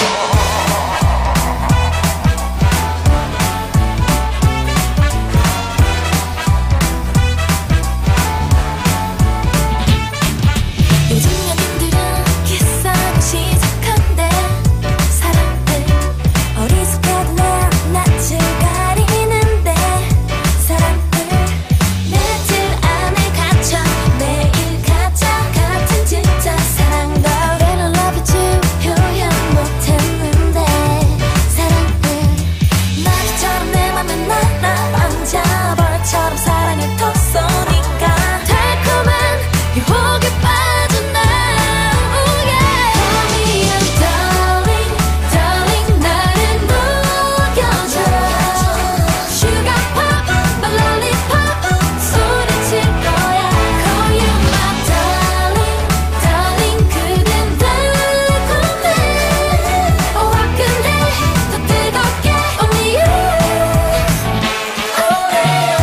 Speaker 3: 요즘 연인들은 키스하기 시작한대 사람들 어리숙하던 내 낯을 가리는데 사람들 며칠 안에 갇혀 매일 가짜 같은 진짜 사랑도 Little love you too 표현 못했는데 사람들 나처럼 내 맘에 날아앉아 벌처럼 사랑을 톡 쏘니까 달콤한 유혹에 빠져 나 oh yeah Call me a darling darling 나를 녹여줘 Sugar pop my lollipop 소리칠 거야 Call you my darling darling 그댄 달콤해 oh 화끈해 더 뜨겁게 only you only you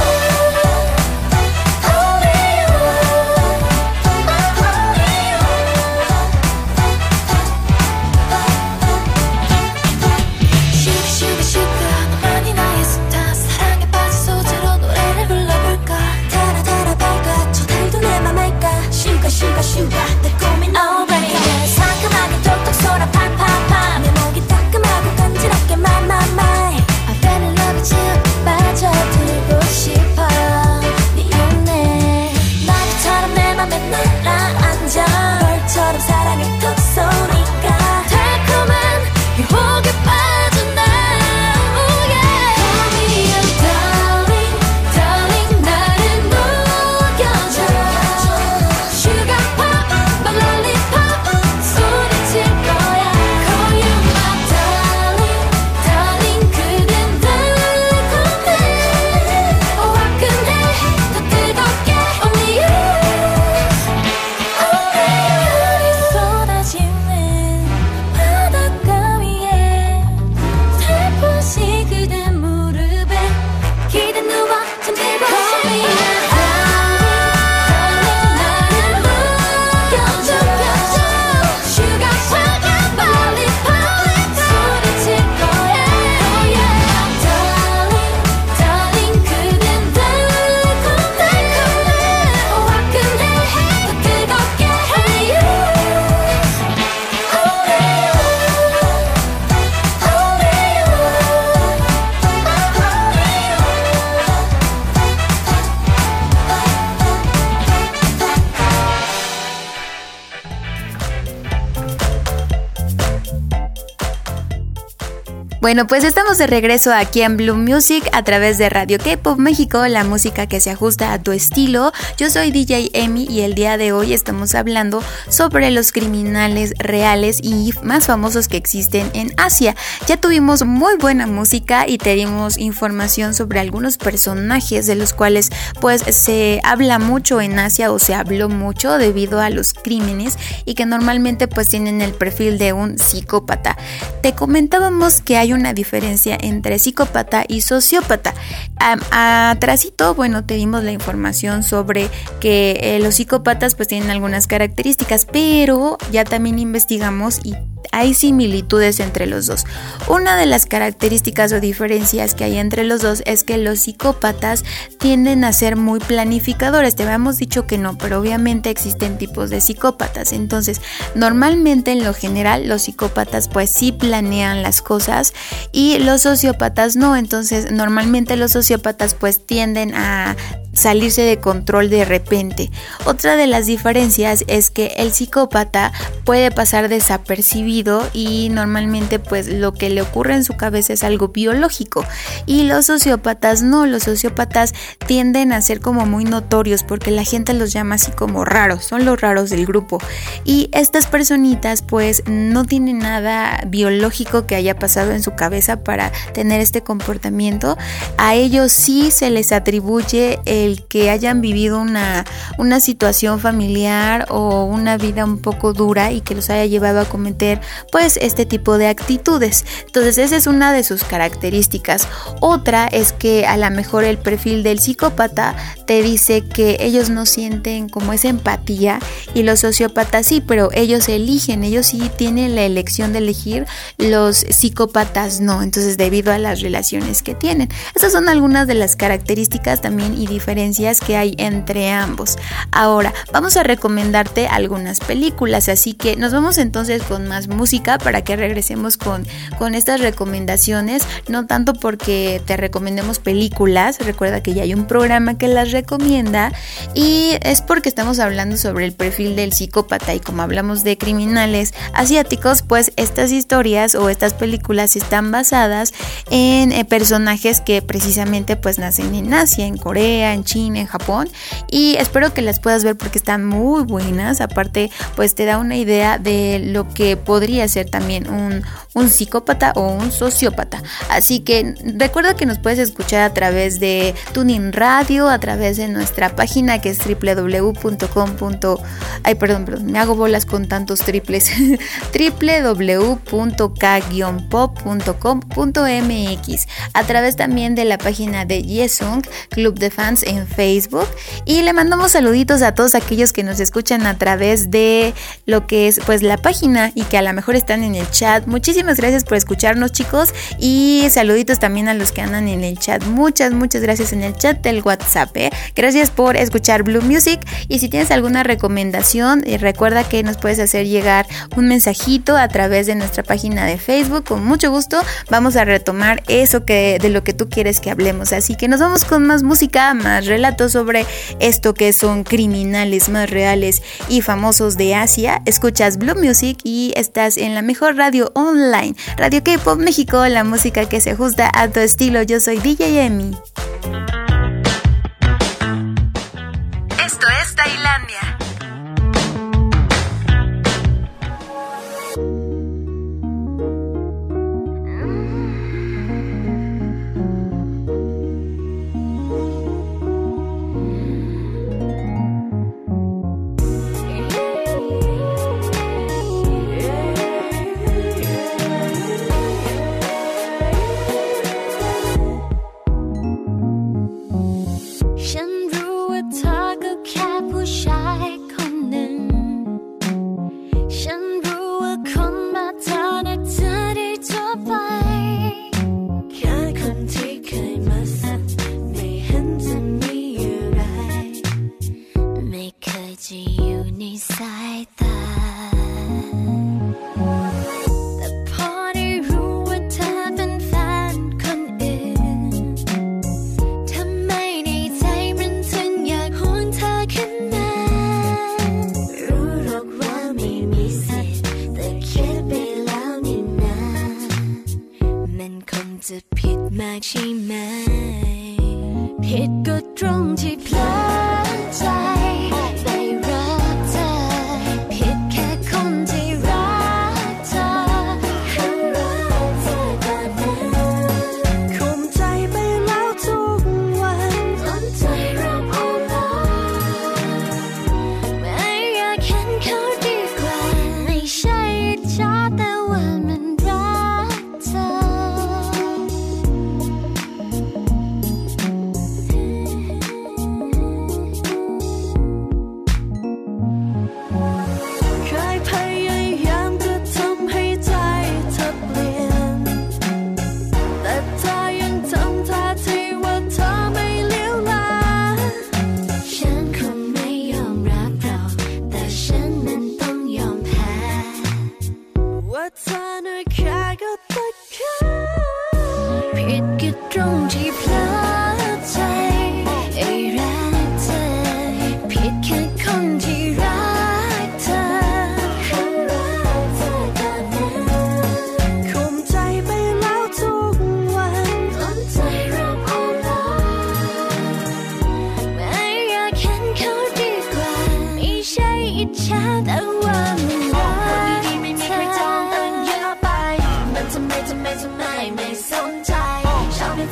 Speaker 3: 슈가 슈가 슈가 너만이 나의 스타 사랑에 빠진 소재로 노래를 불러볼까 달아 달아 밝아 저 달도 내 맘 알까 슈가 슈가 슈가 달콤한 oh baby 상큼하게 톡톡 쏘라 팍팍팍 내 목이 따끔하고 간지럽게 my my my I fell in love with you 빠져들고 싶어 네 연애 나비처럼 내 맘에 날아앉아 벌처럼 사랑을 톡 쏘니까 달콤한 유혹에 빠져 나 oh yeah Call me a darling darling 나를 녹여줘 Sugar pop my lollipop 소리칠 거야 Call you my darling darling 그댄 달콤해 oh 화끈해 더 뜨겁게 only you only you 쏟아지는 바닷가 위에 살포시 그대 무릎에 기대 누워 잠들고 Call me a darling 나를 녹여줘 Sugar pop my lollipop 소리칠 거야 Oh yeah darling darling 그댄 달콤해 oh 화끈해 더 뜨겁게 only you only
Speaker 2: Bueno, pues estamos de regreso aquí en Blue Music a través de Radio K-Pop México, la música que se ajusta a tu estilo. Yo soy D J Emi y el día de hoy estamos hablando sobre los criminales reales y más famosos que existen en Asia. Ya tuvimos muy buena música y te dimos información sobre algunos personajes de los cuales pues se habla mucho en Asia o se habló mucho debido a los crímenes y que normalmente pues tienen el perfil de un psicópata. Te comentábamos que hay una diferencia entre psicópata y sociópata. Atrásito, bueno, te dimos la información sobre que eh, los psicópatas pues tienen algunas características, pero ya también investigamos y hay similitudes entre los dos. Una de las características o diferencias que hay entre los dos es que los psicópatas tienden a ser muy planificadores. Te habíamos dicho que no, pero obviamente existen tipos de psicópatas. Entonces, normalmente en lo general los psicópatas pues sí planean las cosas y los sociópatas no. Entonces, normalmente los sociópatas pues tienden a salirse de control de repente. Otra de las diferencias es que el psicópata puede pasar desapercibido y normalmente pues lo que le ocurre en su cabeza es algo biológico, y los sociópatas no. Los sociópatas tienden a ser como muy notorios porque la gente los llama así como raros, son los raros del grupo, y estas personitas pues no tienen nada biológico que haya pasado en su cabeza para tener este comportamiento. A ellos sí se les atribuye el que hayan vivido una, una situación familiar o una vida un poco dura y que los haya llevado a cometer pues este tipo de actitudes. Entonces esa es una de sus características. Otra es que a lo mejor el perfil del psicópata te dice que ellos no sienten como esa empatía y los sociópatas sí, pero ellos eligen, ellos sí tienen la elección de elegir, los psicópatas no. Entonces debido a las relaciones que tienen. Estas son algunas de las características también y diferencias que hay entre ambos. Ahora vamos a recomendarte algunas películas, así que nos vamos entonces con más música para que regresemos con, con estas recomendaciones, no tanto porque te recomendemos películas, recuerda que ya hay un programa que las recomienda, y es porque estamos hablando sobre el perfil del psicópata, y como hablamos de criminales asiáticos, pues estas historias o estas películas están basadas en eh, personajes que precisamente pues nacen en Asia, en Corea, en China, en Japón, y espero que las puedas ver porque están muy buenas. Aparte pues te da una idea de lo que podría ser también un, un psicópata o un sociópata. Así que recuerda que nos puedes escuchar a través de TuneIn Radio, a través de nuestra página que es doble u doble u doble u punto com. Ay, perdón, perdón, me hago bolas con tantos triples. doble u doble u doble u punto k guion pop punto com punto m x, a través también de la página de Yesung Club de Fans en Facebook, y le mandamos saluditos a todos aquellos que nos escuchan a través de lo que es pues la página y que a lo mejor están en el chat. Muchísimas gracias por escucharnos, chicos, y saluditos también a los que andan en el chat. Muchas, muchas gracias en el chat del WhatsApp, ¿eh? Gracias por escuchar Blue Music, y si tienes alguna recomendación, eh, recuerda que nos puedes hacer llegar un mensajito a través de nuestra página de Facebook. Con mucho gusto vamos a retomar eso que de lo que tú quieres que hablemos. Así que nos vamos con más música, más relatos sobre esto que son criminales más reales y famosos de Asia. Escuchas Blue Music y estás en la mejor radio online, Radio K-Pop México, la música que se ajusta a tu estilo. Yo soy D J Emi.
Speaker 1: Esto es Tailandia.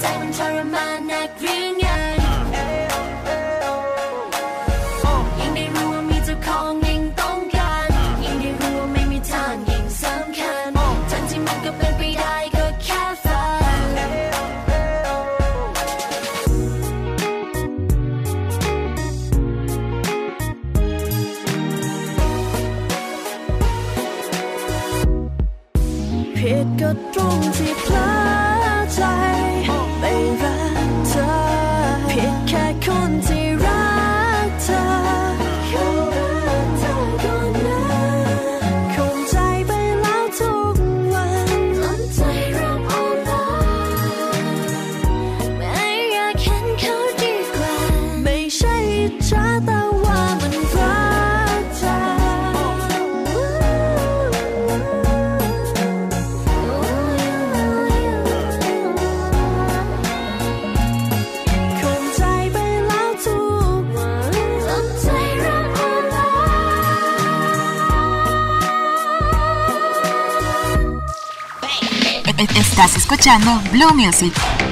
Speaker 3: มันทรมานหนักหรือไงยิ่งได้รู้ว่ามีเจ้าของยิ่งต้องการยิ่งได้รู้ว่าไม่มีทางยิ่งสำคัญทั้งที่มันก็เป็นไปได้ก็แค่ฝันผิดก็ตรงที่เพลอใจไม่รักเธอผิดแค่คนที่รักเธอเขารักเธอก่อนนะคงใจไปแล้วทุกวันจนใจเริ่มอ่อนล้าไม่อยากเห็นเขาดีกว่าไม่ใช่อิจฉาแต่ว่ามันรักเธอ
Speaker 1: Estás escuchando Blue Music.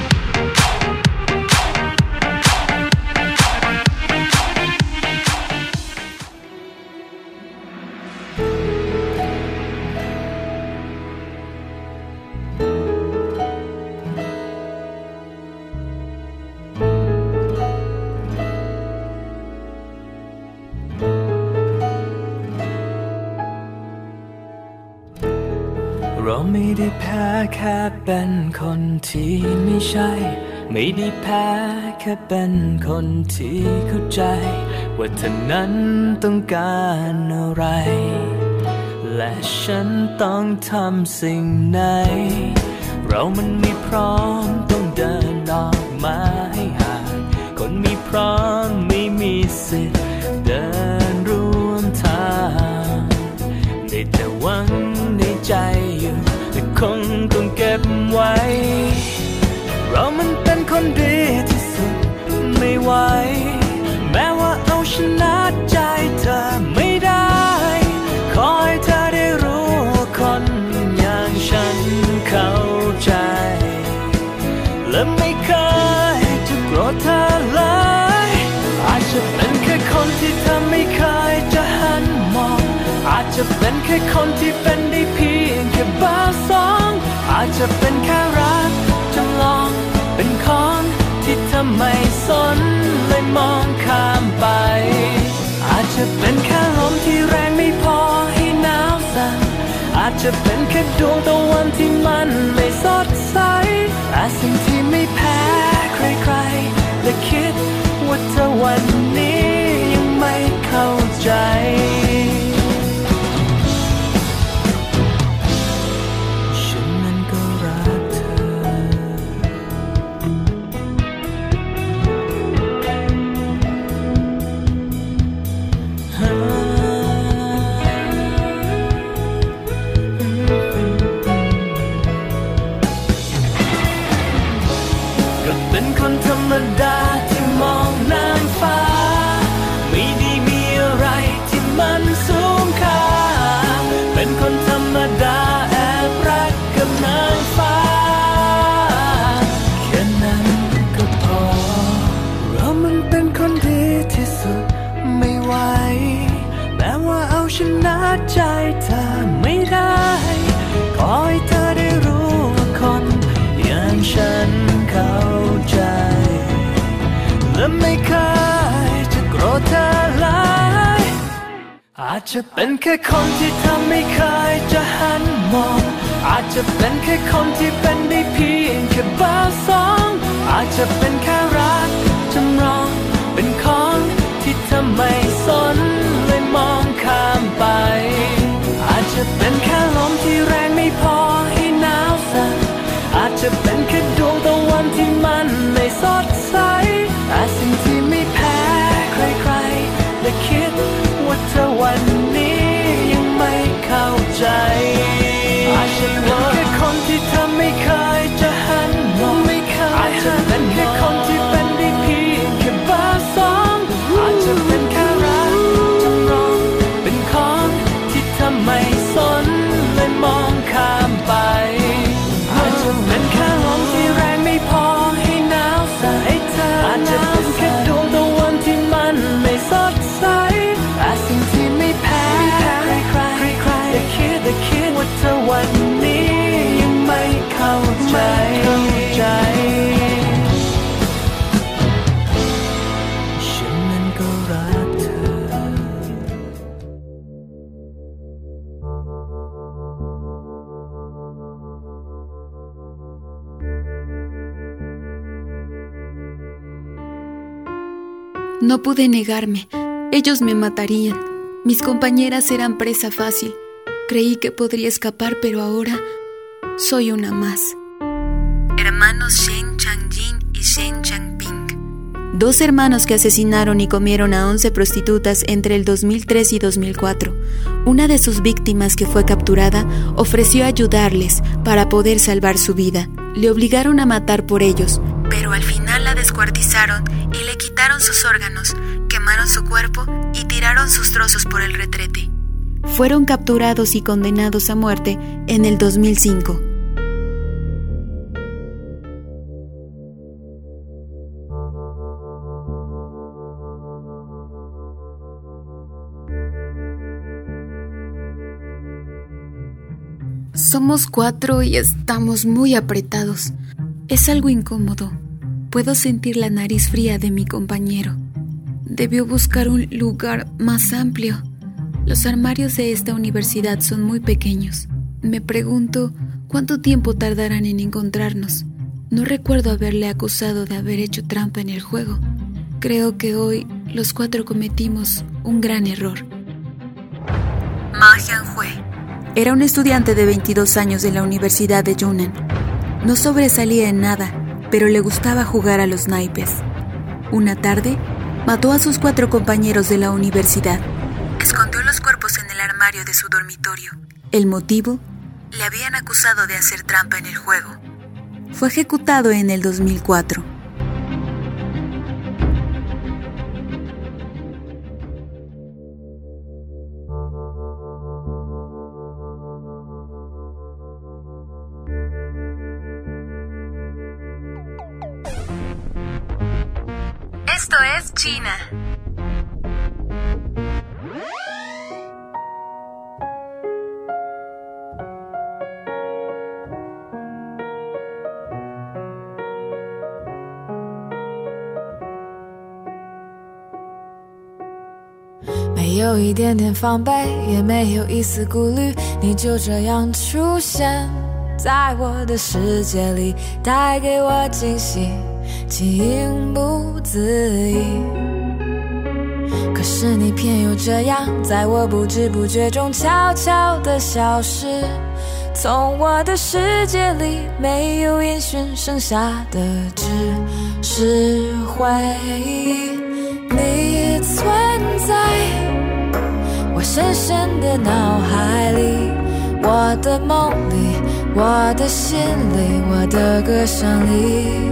Speaker 5: เราไม่ได้แพ้แค่เป็นคนที่ไม่ใช่ไม่ได้แพ้แค่เป็นคนที่เข้าใจว่าเธอนั้นต้องการอะไรและฉันต้องทำสิ่งไหนเรามันไม่พร้อมต้องเดินออกมาให้ห่างคนไม่พร้อมไม่มีสิทธิ์เดินร่วมทางได้แต่หวังในใจอยู่แต่คงต้องเก็บไว้เรามันเป็นคนดีที่สุดไม่ไหวแม้ว่าเอาชนะใจเธอไม่ได้ขอให้เธอได้รู้ว่าคนอย่างฉันเข้าใจและไม่เคยจะโกรธเธอเลยอาจจะเป็นแค่คนที่เธอไม่เคยจะหันมองอาจจะเป็นแค่คนที่เป็นได้เพียงแค่เบอร์สองอาจจะเป็นแค่รักจำลองเป็นของที่เธอไม่สนเลยมองข้ามไปอาจจะเป็นแค่ลมที่แรงไม่พอให้หนาวสั่นอาจจะเป็นแค่ดวงตะวันที่มันไม่สดใสแต่สิ่งที่ไม่แพ้ใครๆและคิดว่าเธอวันนี้ยังไม่เข้าใจธรรมดาที่มองน้ำฟ้าไม่ได้มีอะไรที่มันสูงค่าเป็นคนธรรมดาแอบรักกับนางฟ้าแค่นั้นก็พอเรามันเป็นคนดีที่สุดไม่ไหวแม้ว่าเอาชนะใจเธอไม่ได้ขอให้เธอได้รู้ว่าคนอย่างฉันเข้าใจและไม่เคยจะโกรธเธอเลยอาจจะเป็นแค่คนที่เธอไม่เคยจะหันมองอาจจะเป็นแค่คนที่เป็นได้เพียงแค่เบอร์สองอาจจะเป็นแค่รักจำลองเป็นของที่เธอไม่สนเลยมองข้ามไปอาจจะเป็นแค่ลมที่แรงไม่พอให้หนาวสั่นอาจจะเป็นแค่ดวงตะวันที่มันไม่สดใสแต่สิ่งที่ไม่แพ้ใครๆและคิดว่าเธอวันนี้ยังไม่เข้าใจอาจจะเป็นแค่คนที่เธอไม่เคยจะหันมองอาจจะเป็นแค่คนที่เป็นได้เพียงแค่เบอร์สองอาจจะเป็นแค่รักสดใสแต่สิ่งที่ไม่แพ้ใครใครอย่าคิดอย่าคิดว่าเธอวันนี้ยังไม่เข้าใจฉันนั้นก็รักเธอ
Speaker 6: No pude negarme, ellos me matarían. Mis compañeras eran presa fácil. Creí que podría escapar, pero ahora soy una más. Hermanos Shen Chang-jin y Shen Chang-ping. Dos hermanos que asesinaron y comieron a once prostitutas entre el dos mil tres y dos mil cuatro. Una de sus víctimas, que fue capturada, ofreció ayudarles para poder salvar su vida. Le obligaron a matar por ellos, pero al final la descuartizaron y le quitaron sus órganos, quemaron su cuerpo y tiraron sus trozos por el retrete. Fueron capturados y condenados a muerte en el dos mil cinco. Somos cuatro y estamos muy apretados. Es algo incómodo. Puedo sentir la nariz fría de mi compañero. Debió buscar un lugar más amplio. Los armarios de esta universidad son muy pequeños. Me pregunto cuánto tiempo tardarán en encontrarnos. No recuerdo haberle acusado de haber hecho trampa en el juego. Creo que hoy los cuatro cometimos un gran error. Ma Hyun-hue era un estudiante de veintidós años de la Universidad de Yunnan. No sobresalía en nada, pero le gustaba jugar a los naipes. Una tarde, mató a sus cuatro compañeros de la universidad. Escondió los cuerpos en el armario de su dormitorio. El motivo: le habían acusado de hacer trampa en el juego. Fue ejecutado en el dos mil cuatro.
Speaker 1: Esto es China.
Speaker 12: 没有一点点防备，也没有一丝顾虑，你就这样出现在我的世界里，带给我惊喜，情不自已。可是你偏又这样，在我不知不觉中悄悄地消失，从我的世界里没有音讯，剩下的只是回忆。你存在我深深的脑海里，我的梦里，我的心里，我的歌声里。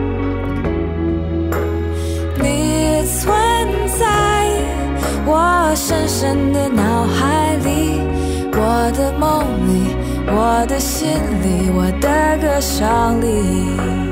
Speaker 12: 你存在我深深的脑海里，我的梦里，我的心里，我的歌声里。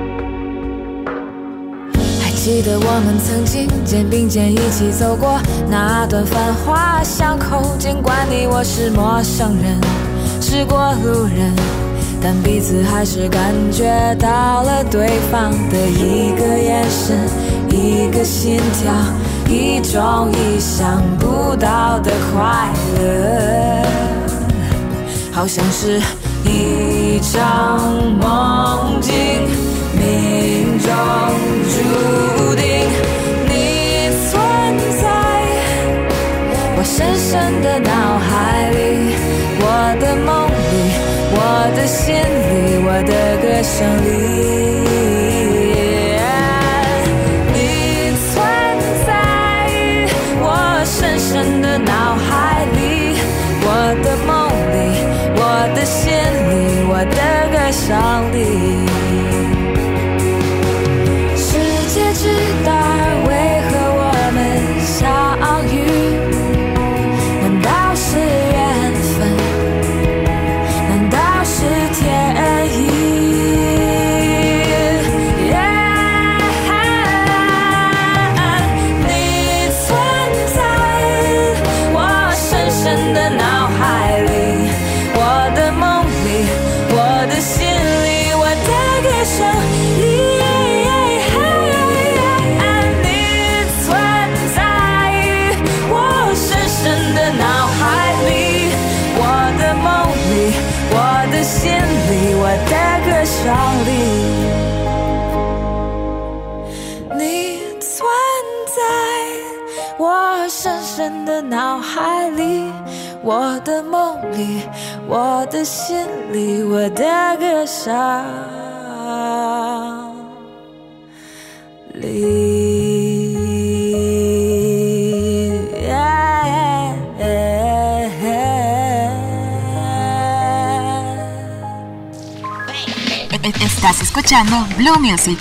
Speaker 12: 记得我们曾经肩并肩一起走过那段繁华巷口，尽管你我是陌生人，是过路人，但彼此还是感觉到了对方的一个眼神，一个心跳，一种意想不到的快乐，好像是一场梦境，命中注定。你存在我深深的脑海里，我的梦里，我的心里，我的歌声里。你存在我深深的脑海里，我的梦里，我的心里，我的歌声里。世界之大，为何我们相遇？难道是缘分？难道是天意？ 里，你存在我深深的脑海里，我的梦里，我的心里，我的歌声里。
Speaker 1: Estás escuchando Blue Music.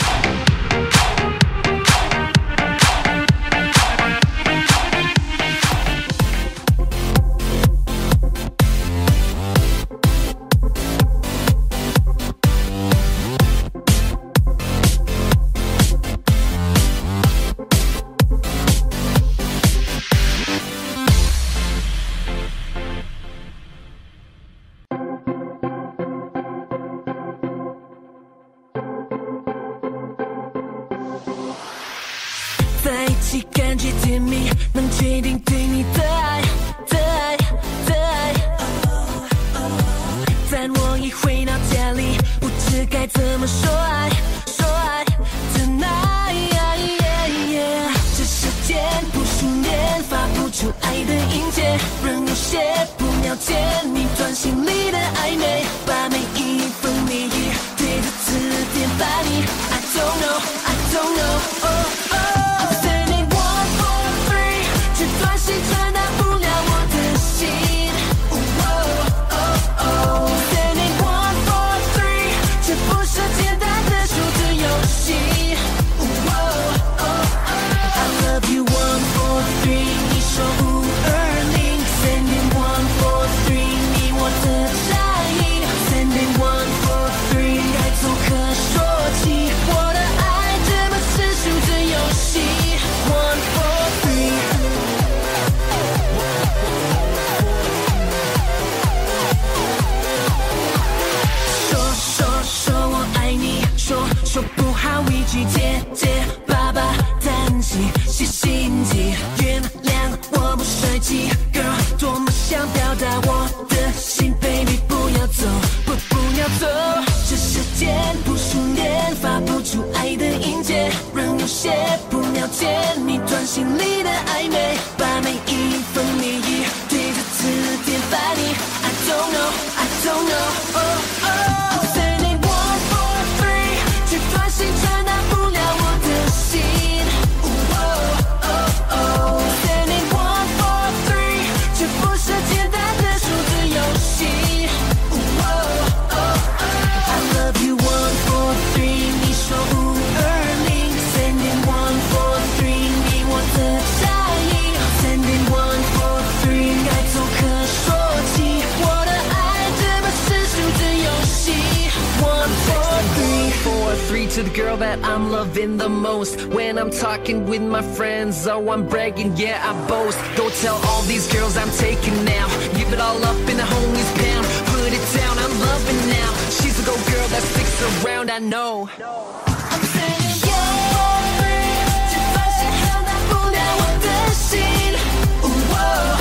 Speaker 13: To the girl that I'm loving the most. When I'm talking with my friends, oh, I'm bragging, yeah, I boast. Go tell all these girls I'm taking now. Give it all up in the homies pound. Put it down, I'm loving now. She's a go girl that sticks around, I know. I'm saying, yeah,这发现很难不了我的心。Oh,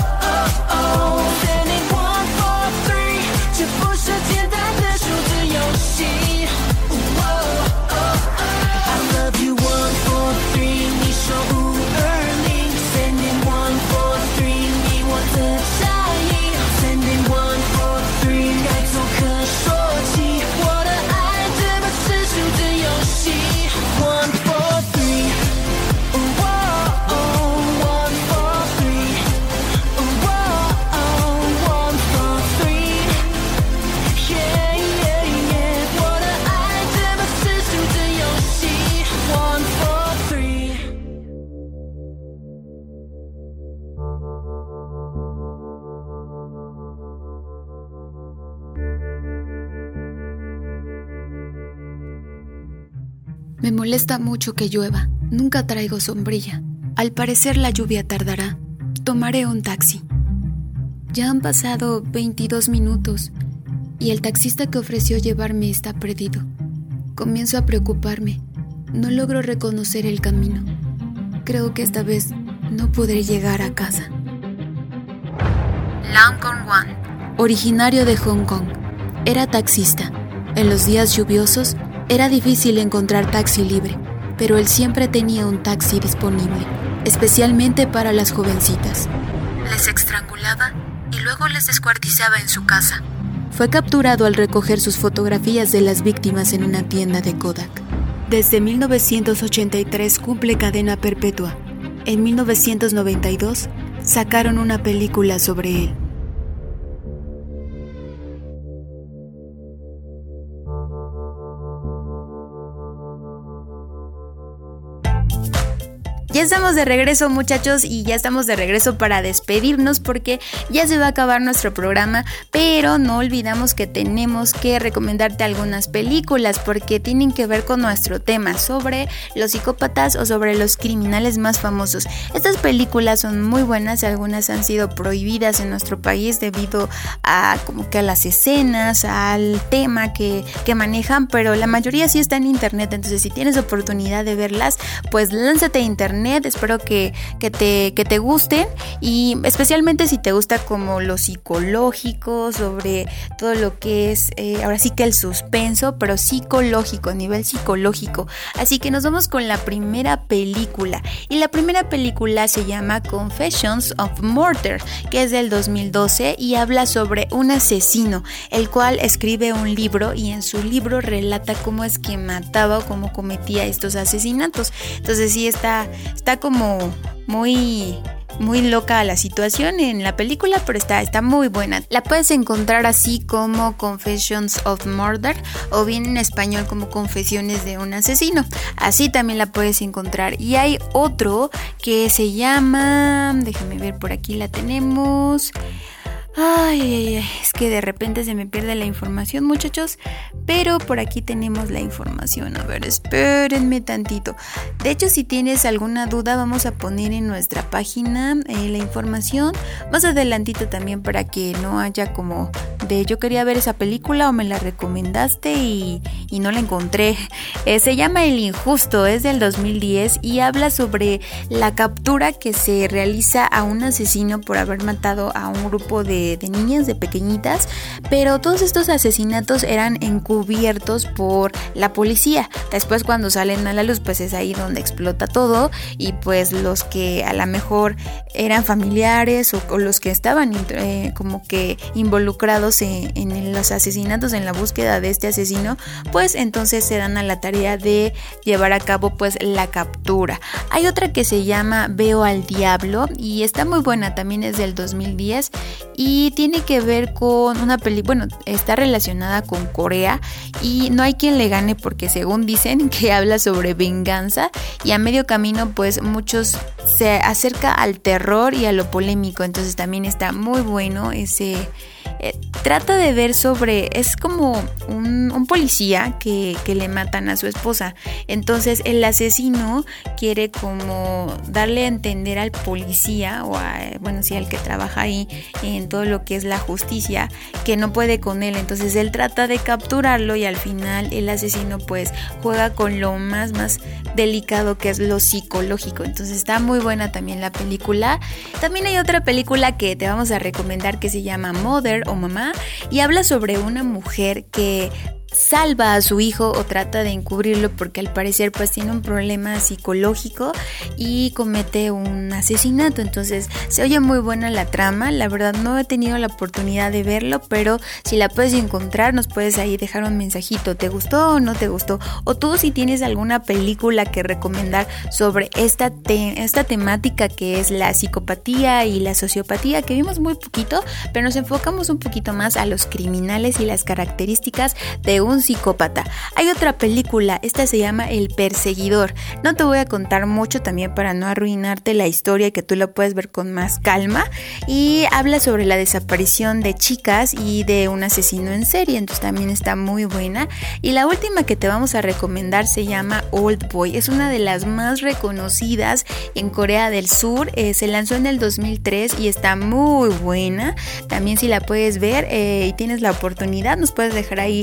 Speaker 13: oh, oh. Standing one, four, three. 这不是简单的数字游戏。
Speaker 2: Me molesta mucho que llueva. Nunca traigo sombrilla. Al parecer la lluvia tardará. Tomaré un taxi. Ya han pasado veintidós minutos y el taxista que ofreció llevarme está perdido. Comienzo a preocuparme. No logro reconocer el camino. Creo que esta vez no podré llegar a casa. Lam Kong Wan, originario de Hong Kong, era taxista.
Speaker 6: En los días lluviosos era difícil encontrar taxi libre, pero él siempre tenía un taxi disponible, especialmente para las jovencitas. Les estrangulaba y luego les descuartizaba en su casa. Fue capturado al recoger sus fotografías de las víctimas en una tienda de Kodak. Desde mil novecientos ochenta y tres cumple cadena perpetua. En mil novecientos noventa y dos sacaron una película sobre él.
Speaker 2: Ya estamos de regreso, muchachos, y ya estamos de regreso para despedirnos porque ya se va a acabar nuestro programa, pero no olvidamos que tenemos que recomendarte algunas películas porque tienen que ver con nuestro tema sobre los psicópatas o sobre los criminales más famosos. Estas películas son muy buenas, algunas han sido prohibidas en nuestro país debido a como que a las escenas, al tema que, que manejan, pero la mayoría sí está en internet, entonces si tienes oportunidad de verlas, pues lánzate a internet. Espero que, que, te, que te gusten y especialmente si te gusta como lo psicológico, sobre todo lo que es eh, ahora sí que el suspenso, pero psicológico, a nivel psicológico. Así que nos vamos con la primera película y la primera película se llama Confessions of Murder, que es del dos mil doce y habla sobre un asesino, el cual escribe un libro y en su libro relata cómo es que mataba o cómo cometía estos asesinatos. Entonces sí está Está como muy, muy loca la situación en la película, pero está, está muy buena. La puedes encontrar así como Confessions of Murder o bien en español como Confesiones de un asesino. Así también la puedes encontrar. Y hay otro que se llama... Déjame ver, por aquí la tenemos... Ay, ay, ay, es que de repente se me pierde la información, muchachos, pero por aquí tenemos la información. A ver, espérenme tantito. De hecho, si tienes alguna duda, vamos a poner en nuestra página eh, la información más adelantito también para que no haya como de yo quería ver esa película o me la recomendaste y, y no la encontré. Eh, se llama El Injusto, es del dos mil diez y habla sobre la captura que se realiza a un asesino por haber matado a un grupo de De, de niñas, de pequeñitas, pero todos estos asesinatos eran encubiertos por la policía. Después cuando salen a la luz, pues es ahí donde explota todo y pues los que a lo mejor eran familiares o, o los que estaban eh, como que involucrados en, en los asesinatos, en la búsqueda de este asesino, pues entonces se dan a la tarea de llevar a cabo pues la captura. Hay otra que se llama Veo al Diablo y está muy buena, también es del dos mil diez y Y tiene que ver con una película, bueno, está relacionada con Corea y no hay quien le gane porque según dicen que habla sobre venganza y a medio camino pues muchos se acerca al terror y a lo polémico, entonces también está muy bueno ese... Eh, trata de ver sobre, es como un, un policía que, que le matan a su esposa, entonces el asesino quiere como darle a entender al policía o a, bueno, sí, al que trabaja ahí en todo lo que es la justicia, que no puede con él, entonces él trata de capturarlo y al final el asesino pues juega con lo más más delicado que es lo psicológico, entonces está muy buena también la película. También hay otra película que te vamos a recomendar que se llama Mother o Mamá y habla sobre una mujer que salva a su hijo o trata de encubrirlo porque al parecer pues tiene un problema psicológico y comete un asesinato. Entonces se oye muy buena la trama, la verdad no he tenido la oportunidad de verlo, pero si la puedes encontrar nos puedes ahí dejar un mensajito, ¿te gustó o no te gustó? O tú si tienes alguna película que recomendar sobre esta, te- esta temática que es la psicopatía y la sociopatía, que vimos muy poquito, pero nos enfocamos un poquito más a los criminales y las características de un psicópata. Hay otra película, esta se llama El Perseguidor. No te voy a contar mucho también para no arruinarte la historia y que tú la puedes ver con más calma, y habla sobre la desaparición de chicas y de un asesino en serie, entonces también está muy buena. Y la última que te vamos a recomendar se llama Old Boy, es una de las más reconocidas en Corea del Sur, eh, se lanzó en el dos mil tres y está muy buena. También si la puedes ver eh, y tienes la oportunidad nos puedes dejar ahí un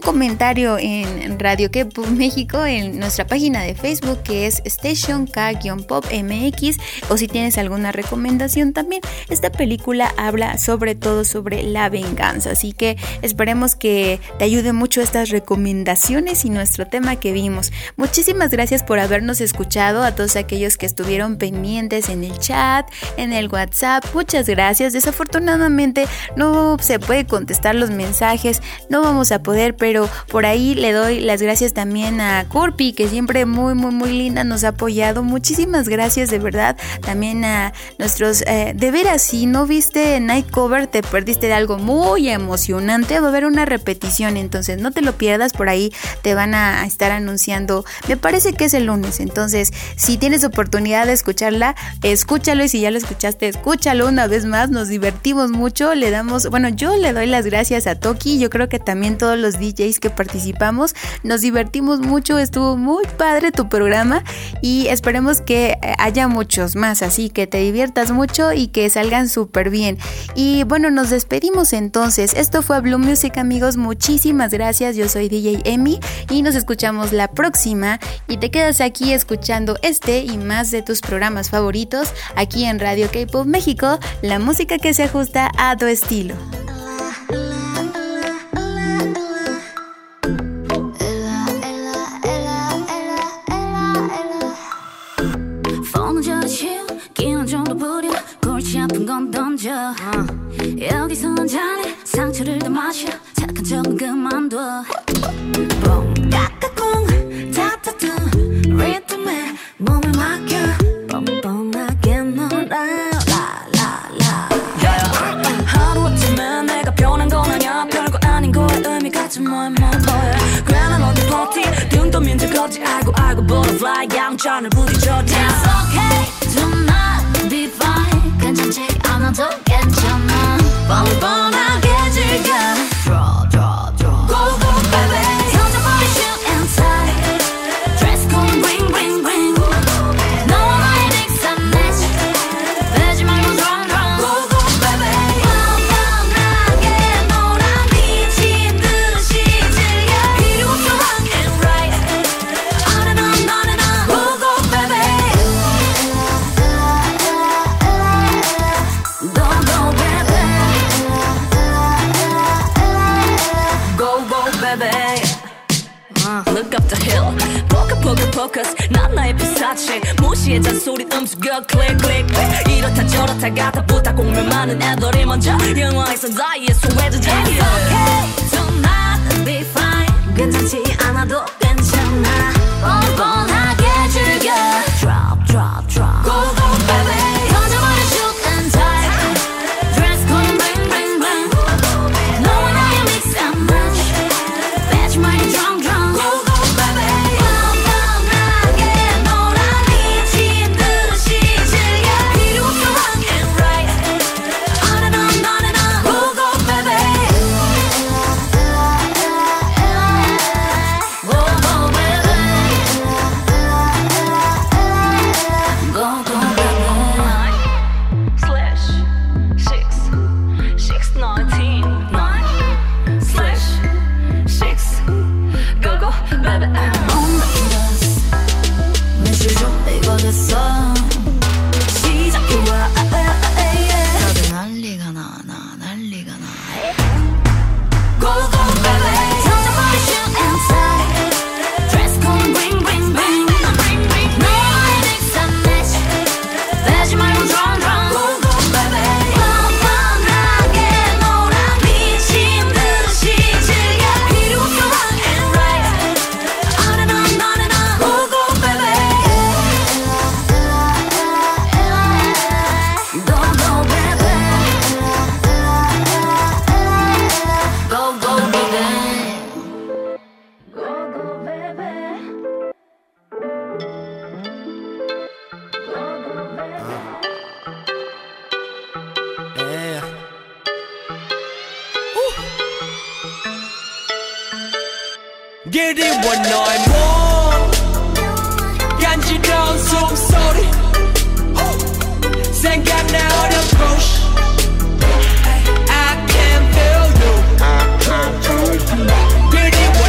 Speaker 2: comentario en Radio K-Pop México, en nuestra página de Facebook, que es Station K-Pop M X, o si tienes alguna recomendación también. Esta película habla sobre todo sobre la venganza, así que esperemos que te ayude mucho estas recomendaciones y nuestro tema que vimos. Muchísimas gracias por habernos escuchado, a todos aquellos que estuvieron pendientes en el chat, en el WhatsApp, muchas gracias. Desafortunadamente no se puede contestar los mensajes, no vamos a poder, pero por ahí le doy las gracias también a Corpi, que siempre muy muy muy linda nos ha apoyado. Muchísimas gracias de verdad. También a nuestros, eh, de veras, si no viste Night Cover, te perdiste de algo muy emocionante. Va a haber una repetición, entonces no te lo pierdas. Por ahí te van a estar anunciando, me parece que es el lunes, entonces si tienes oportunidad de escucharla, escúchalo, y si ya lo escuchaste, escúchalo una vez más. Nos divertimos mucho, le damos, bueno, yo le doy las gracias a Toki, yo creo que también todos los D Js que participamos, nos divertimos mucho, estuvo muy padre tu programa y esperemos que haya muchos más, así que te diviertas mucho y que salgan súper bien. Y bueno, nos despedimos entonces. Esto fue Blue Music, amigos, muchísimas gracias. Yo soy D J Emi y nos escuchamos la próxima, y te quedas aquí escuchando este y más de tus programas favoritos aquí en Radio K-Pop México, la música que se ajusta a tu estilo.
Speaker 3: 여기선 잔에 상처를 더 마셔 착한 척은 그만둬 뽕 까까꿍 타타투 리듬에 몸을 맡겨 뻔뻔하게 놀아 라라라 하루아침에 내가 변한 건 아냐 별거 아닌 거야 의미 같은 뭐야 뭐 뭐야 괜한 어디 버티 등 떠민 적 없지 알고 알고 butterfly 양천을 부딪혀 It's okay do not be fine 괜찮지 않아도 괜찮아 뻔뻔하게 즐겨 Drop, drop, drop Go, go, baby 던져버린 shoe and tie Dress code bling, bling, bling 너와 나의 mix and match 빼지 말고 drum, drum Go, go, baby 뻔뻔하게 놀아 미친 듯이 즐겨 필요 없어 wrong and right On and on, on and on Go, go, baby Go, go, baby Look up the hill Focus, focus, focus 난 나의 피사체 무시해 잔소리 움직여 click, click, click 이렇다 저렇다 가다 보다 공면 많은 애들이 먼저 영화에서 나의 소외주제 It's okay to not be fine 괜찮지 않아도 괜찮아 뻔뻔하게 즐겨 Drop, drop, drop Go, go, baby 던져버려 shoot and tie Dress code bling, bling, bling 너와 나의 mix and match 빼지 말고 drum, drum
Speaker 5: Get it one night more 간지러운 숨소리 생각나 어려운 push I can feel you Get it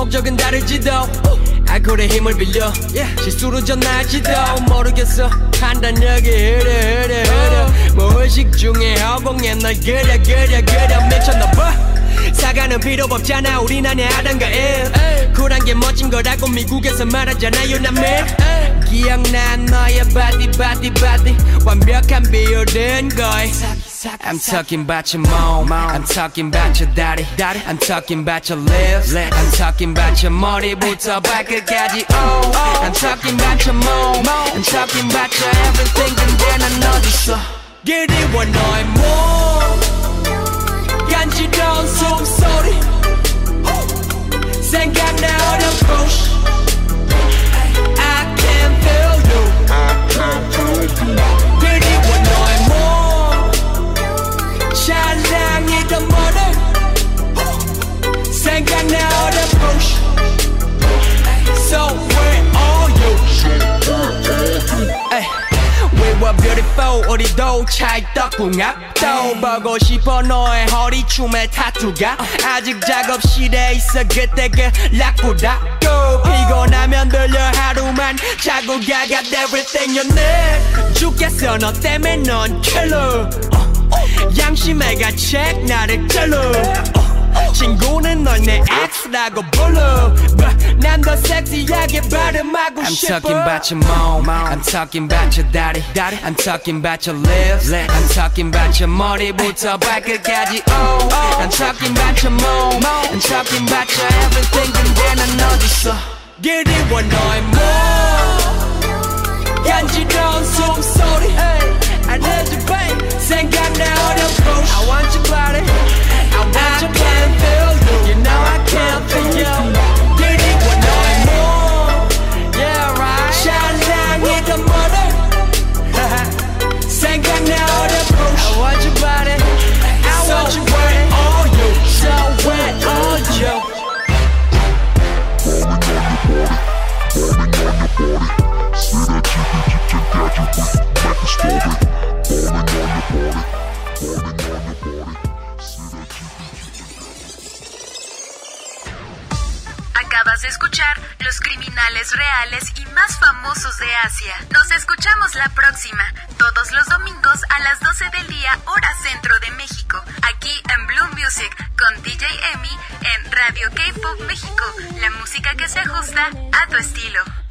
Speaker 5: 목적은 다를지도 알코올의 힘을 빌려 실수로 전할지도 모르겠어 판단력이 흐려 흐려 흐려 무의식 중에 허공에 널 그려 그려 그려 미쳤나봐 사과는 필요 없잖아 우린 아냐 하던가 일 쿨한 게 멋진 거라고 미국에서 말하잖아 You know me 기억나 너의 바디 바디 바디 완벽한 비율된 거에 I'm talking about your mom I'm talking about your daddy I'm talking about your lips I'm talking about your 머리부터 발끝까지 oh I'm talking about your mom I'm talking about your everything 근데 난 어딨어 그리워 너의 몸 간지러운 숨소리 생각나 어렴풋이 I can feel you 그리워 너의 몸 찰랑이던 머리 생각나 어렴풋이 So where are you? Ay. We were beautiful 우리도 찰떡궁합도 보고 싶어 너의 허리춤에 타투가 아직 작업실에 있어 그때 그 락구라고 피곤하면 들려 하루만 자고 가 got everything you need 죽겠어 너 때문에 넌 killer 양심해가 check 나를 찔러 친구는 널 내 X라고 불러 난 더 섹시하게 발음하고 I'm 싶어 I'm talking about your mom I'm talking about your daddy I'm talking about your lips I'm talking about your 머리부터 발끝까지 oh I'm talking about your mom I'm talking about your everything 근데 난 어딨어 그리워 너의 몸 간지러운 숨소리 I need you babe 생각나 어렴풋이 I want your body I want your can't feel you You know I can't feel you 그리워 너의 몸 Yeah right 찰랑이던 머리 생각나 어렴풋이 I want your body I want your body all you So wet all you
Speaker 1: Acabas de escuchar Los Criminales Reales y Más Famosos de Asia. Nos escuchamos la próxima, todos los domingos a las doce del día, hora centro de México, aquí en Blue Music, con D J Emi en Radio K-Pop México, la música que se ajusta a tu estilo.